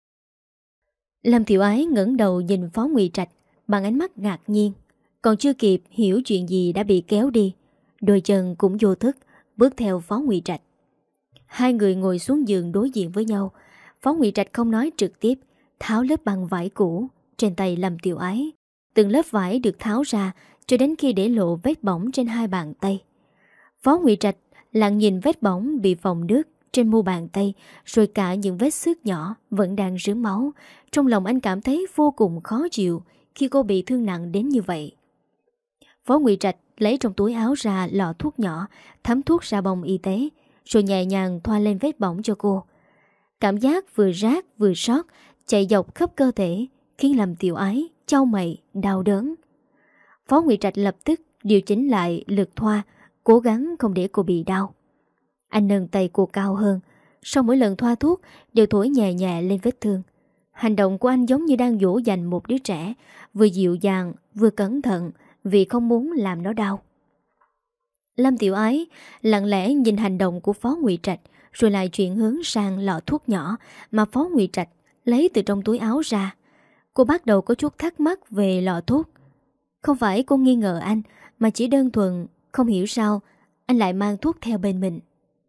Lâm Tiểu Ái ngẩng đầu nhìn Phó Ngụy Trạch bằng ánh mắt ngạc nhiên. Còn chưa kịp hiểu chuyện gì đã bị kéo đi, đôi chân cũng vô thức bước theo Phó Ngụy Trạch. Hai người ngồi xuống giường đối diện với nhau. Phó Ngụy Trạch không nói trực tiếp, tháo lớp băng vải cũ trên tay Lâm Tiểu Ái. Từng lớp vải được tháo ra cho đến khi để lộ vết bỏng trên hai bàn tay. Phó Ngụy Trạch lặng nhìn vết bỏng bị phồng nước trên mu bàn tay, rồi cả những vết xước nhỏ vẫn đang rớm máu. Trong lòng anh cảm thấy vô cùng khó chịu khi cô bị thương nặng đến như vậy. Phó Ngụy Trạch lấy trong túi áo ra lọ thuốc nhỏ, thấm thuốc ra bông y tế, rồi nhẹ nhàng thoa lên vết bỏng cho cô. Cảm giác vừa rát vừa xót chạy dọc khắp cơ thể khiến Lâm Tiểu Ái chau mày đau đớn. Phó Ngụy Trạch lập tức điều chỉnh lại lực thoa, cố gắng không để cô bị đau. Anh nâng tay cô cao hơn, sau mỗi lần thoa thuốc đều thổi nhẹ nhẹ lên vết thương. Hành động của anh giống như đang dỗ dành một đứa trẻ, vừa dịu dàng vừa cẩn thận vì không muốn làm nó đau. Lâm Tiểu Ái lặng lẽ nhìn hành động của Phó Ngụy Trạch, rồi lại chuyển hướng sang lọ thuốc nhỏ mà Phó Ngụy Trạch lấy từ trong túi áo ra. Cô bắt đầu có chút thắc mắc về lọ thuốc. Không phải cô nghi ngờ anh, mà chỉ đơn thuần không hiểu sao anh lại mang thuốc theo bên mình.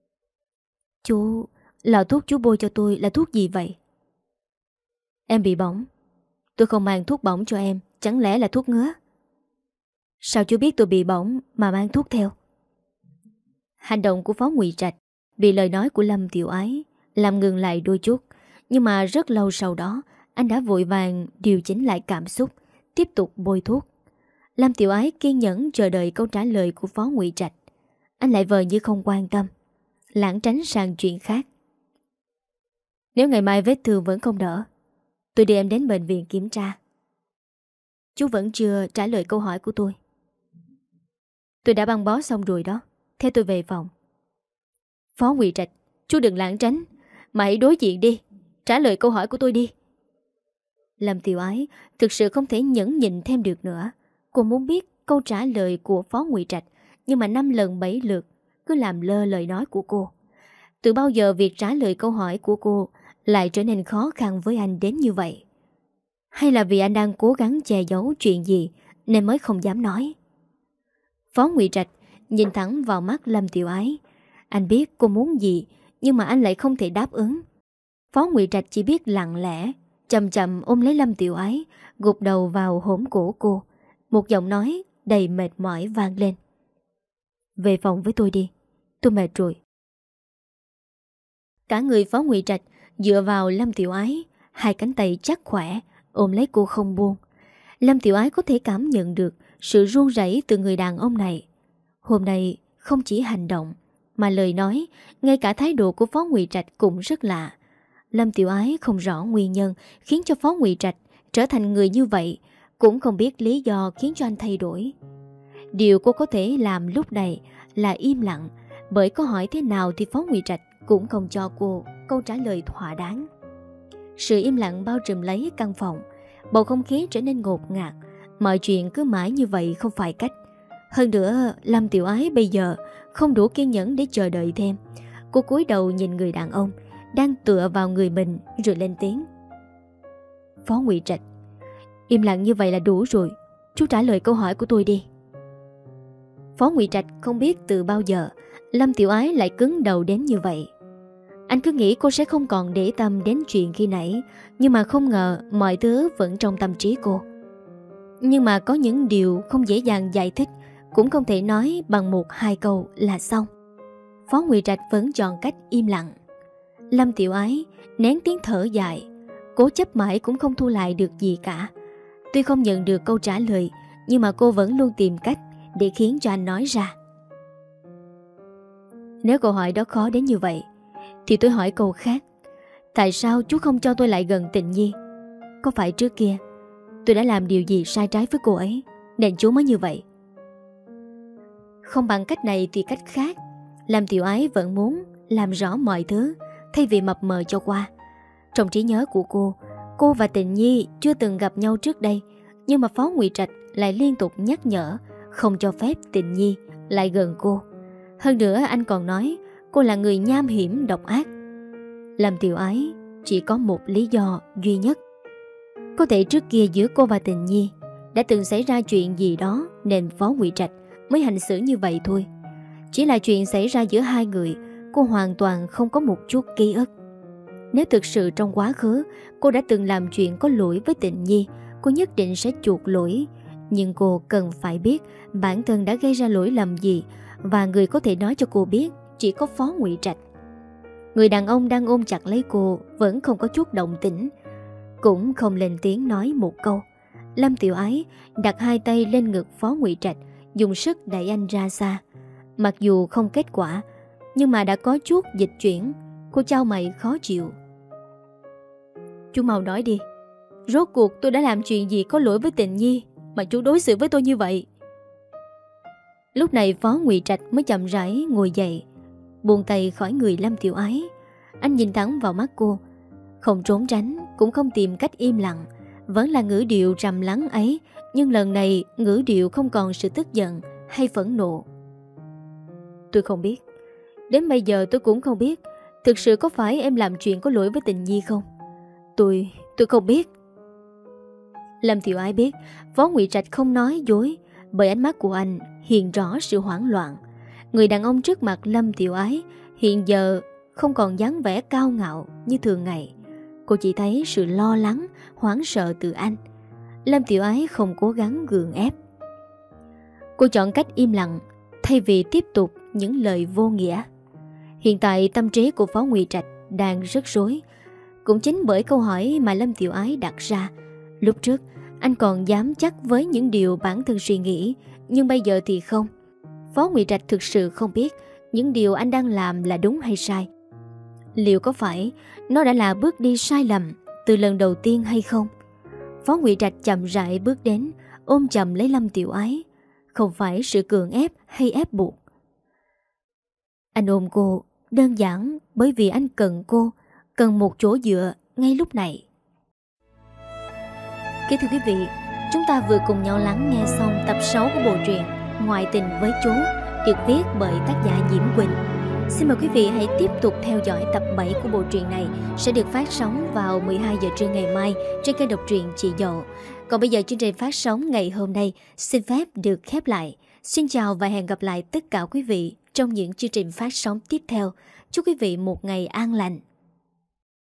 Chú, lọ thuốc chú bôi cho tôi là thuốc gì vậy? Em bị bỏng. Tôi không mang thuốc bỏng cho em, chẳng lẽ là thuốc ngứa? Sao chú biết tôi bị bỏng mà mang thuốc theo? Hành động của Phó Ngụy Trạch bị lời nói của Lâm Tiểu Ái làm ngừng lại đôi chút, nhưng mà rất lâu sau đó anh đã vội vàng điều chỉnh lại cảm xúc, tiếp tục bôi thuốc. Lâm Tiểu Ái kiên nhẫn chờ đợi câu trả lời của Phó Ngụy Trạch. Anh lại vờ như không quan tâm, lảng tránh sang chuyện khác. Nếu ngày mai vết thương vẫn không đỡ, tôi đưa em đến bệnh viện kiểm tra. Chú vẫn chưa trả lời câu hỏi của tôi. Tôi đã băng bó xong rồi đó, theo tôi về phòng. Phó Ngụy Trạch, chú đừng lảng tránh, mà hãy đối diện đi, trả lời câu hỏi của tôi đi. Lâm Tiểu Ái thực sự không thể nhẫn nhịn thêm được nữa. Cô muốn biết câu trả lời của Phó Ngụy Trạch, nhưng mà 5 lần 7 lượt cứ làm lơ lời nói của cô. Từ bao giờ việc trả lời câu hỏi của cô lại trở nên khó khăn với anh đến như vậy? Hay là vì anh đang cố gắng che giấu chuyện gì nên mới không dám nói? Phó Ngụy Trạch nhìn thẳng vào mắt Lâm Tiểu Ái. Anh biết cô muốn gì, nhưng mà anh lại không thể đáp ứng. Phó Ngụy Trạch chỉ biết lặng lẽ chậm chậm ôm lấy Lâm Tiểu Ái, gục đầu vào hõm cổ cô. Một giọng nói đầy mệt mỏi vang lên. Về phòng với tôi đi, tôi mệt rồi. Cả người Phó Ngụy Trạch dựa vào Lâm Tiểu Ái, hai cánh tay chắc khỏe ôm lấy cô không buông. Lâm Tiểu Ái có thể cảm nhận được sự run rẩy từ người đàn ông này. Hôm nay không chỉ hành động mà lời nói, ngay cả thái độ của Phó Ngụy Trạch cũng rất lạ. Lâm Tiểu Ái không rõ nguyên nhân khiến cho Phó Ngụy Trạch trở thành người như vậy, cũng không biết lý do khiến cho anh thay đổi. Điều cô có thể làm lúc này là im lặng, bởi có hỏi thế nào thì Phó Ngụy Trạch cũng không cho cô câu trả lời thỏa đáng. Sự im lặng bao trùm lấy căn phòng, bầu không khí trở nên ngột ngạt. Mọi chuyện cứ mãi như vậy không phải cách. Hơn nữa, Lâm Tiểu Ái bây giờ không đủ kiên nhẫn để chờ đợi thêm. Cô cúi đầu nhìn người đàn ông đang tựa vào người mình rồi lên tiếng. Phó Ngụy Trạch, im lặng như vậy là đủ rồi, chú trả lời câu hỏi của tôi đi. Phó Ngụy Trạch không biết từ bao giờ Lâm Tiểu Ái lại cứng đầu đến như vậy. Anh cứ nghĩ cô sẽ không còn để tâm đến chuyện khi nãy, nhưng mà không ngờ mọi thứ vẫn trong tâm trí cô. Nhưng mà có những điều không dễ dàng giải thích, cũng không thể nói bằng 1-2 câu là xong. Phó Ngụy Trạch vẫn chọn cách im lặng. Lâm Tiểu Ái nén tiếng thở dài, cố chấp mãi cũng không thu lại được gì cả. Tuy không nhận được câu trả lời, nhưng mà cô vẫn luôn tìm cách để khiến cho anh nói ra. Nếu câu hỏi đó khó đến như vậy thì tôi hỏi câu khác. Tại sao chú không cho tôi lại gần Tình Nhi? Có phải trước kia tôi đã làm điều gì sai trái với cô ấy nên chú mới như vậy? Không bằng cách này thì cách khác, Lâm Tiểu Ái vẫn muốn làm rõ mọi thứ thay vì mập mờ cho qua. Trong trí nhớ của cô và Tình Nhi chưa từng gặp nhau trước đây, nhưng mà Phó Ngụy Trạch lại liên tục nhắc nhở không cho phép Tình Nhi lại gần cô. Hơn nữa anh còn nói cô là người nham hiểm độc ác. Lâm Tiểu Ái chỉ có một lý do duy nhất. Có thể trước kia giữa cô và Tình Nhi đã từng xảy ra chuyện gì đó nên Phó Ngụy Trạch mới hành xử như vậy thôi. Chỉ là chuyện xảy ra giữa hai người, cô hoàn toàn không có một chút ký ức. Nếu thực sự trong quá khứ cô đã từng làm chuyện có lỗi với Tịnh Nhi, cô nhất định sẽ chuộc lỗi. Nhưng cô cần phải biết bản thân đã gây ra lỗi lầm gì, và người có thể nói cho cô biết chỉ có Phó Ngụy Trạch. Người đàn ông đang ôm chặt lấy cô vẫn không có chút động tĩnh, cũng không lên tiếng nói một câu. Lâm Tiểu Ái đặt hai tay lên ngực Phó Ngụy Trạch, dùng sức đẩy anh ra xa. Mặc dù không kết quả, nhưng mà đã có chút dịch chuyển. Cô chau mày khó chịu. Chú mau nói đi, rốt cuộc tôi đã làm chuyện gì có lỗi với Tịnh Nhi mà chú đối xử với tôi như vậy? Lúc này Phó Ngụy Trạch mới chậm rãi ngồi dậy, buông tay khỏi người Lâm Tiểu Ái. Anh nhìn thẳng vào mắt cô, không trốn tránh, cũng không tìm cách im lặng. Vẫn là ngữ điệu trầm lắng ấy, nhưng lần này ngữ điệu không còn sự tức giận hay phẫn nộ. Tôi không biết, đến bây giờ tôi cũng không biết thực sự có phải em làm chuyện có lỗi với Tịnh Nhi không. Tôi không biết. Lâm Tiểu Ái biết Phó Ngụy Trạch không nói dối, bởi ánh mắt của anh hiện rõ sự hoảng loạn. Người đàn ông trước mặt Lâm Tiểu Ái hiện giờ không còn dáng vẻ cao ngạo như thường ngày. Cô chỉ thấy sự lo lắng, hoảng sợ từ anh. Lâm Tiểu Ái không cố gắng gượng ép. Cô chọn cách im lặng thay vì tiếp tục những lời vô nghĩa. Hiện tại tâm trí của Phó Ngụy Trạch đang rất rối. Cũng chính bởi câu hỏi mà Lâm Tiểu Ái đặt ra, lúc trước anh còn dám chắc với những điều bản thân suy nghĩ, nhưng bây giờ thì không. Phó Ngụy Trạch thực sự không biết những điều anh đang làm là đúng hay sai. Liệu có phải nó đã là bước đi sai lầm từ lần đầu tiên hay không? Phó Ngụy Trạch chậm rãi bước đến, ôm chầm lấy Lâm Tiểu Ái. Không phải sự cưỡng ép hay ép buộc. Anh ôm cô đơn giản bởi vì anh cần cô, cần một chỗ dựa ngay lúc này. Kính thưa quý vị, chúng ta vừa cùng nhau lắng nghe xong tập 6 của bộ truyện Ngoại tình với chú, được viết bởi tác giả Diễm Quỳnh. Xin mời quý vị hãy tiếp tục theo dõi tập 7 của bộ truyện này sẽ được phát sóng vào 12 giờ trưa ngày mai trên kênh độc truyện Chị Dậu. Còn bây giờ chương trình phát sóng ngày hôm nay xin phép được khép lại. Xin chào và hẹn gặp lại tất cả quý vị trong những chương trình phát sóng tiếp theo. Chúc quý vị một ngày an lành.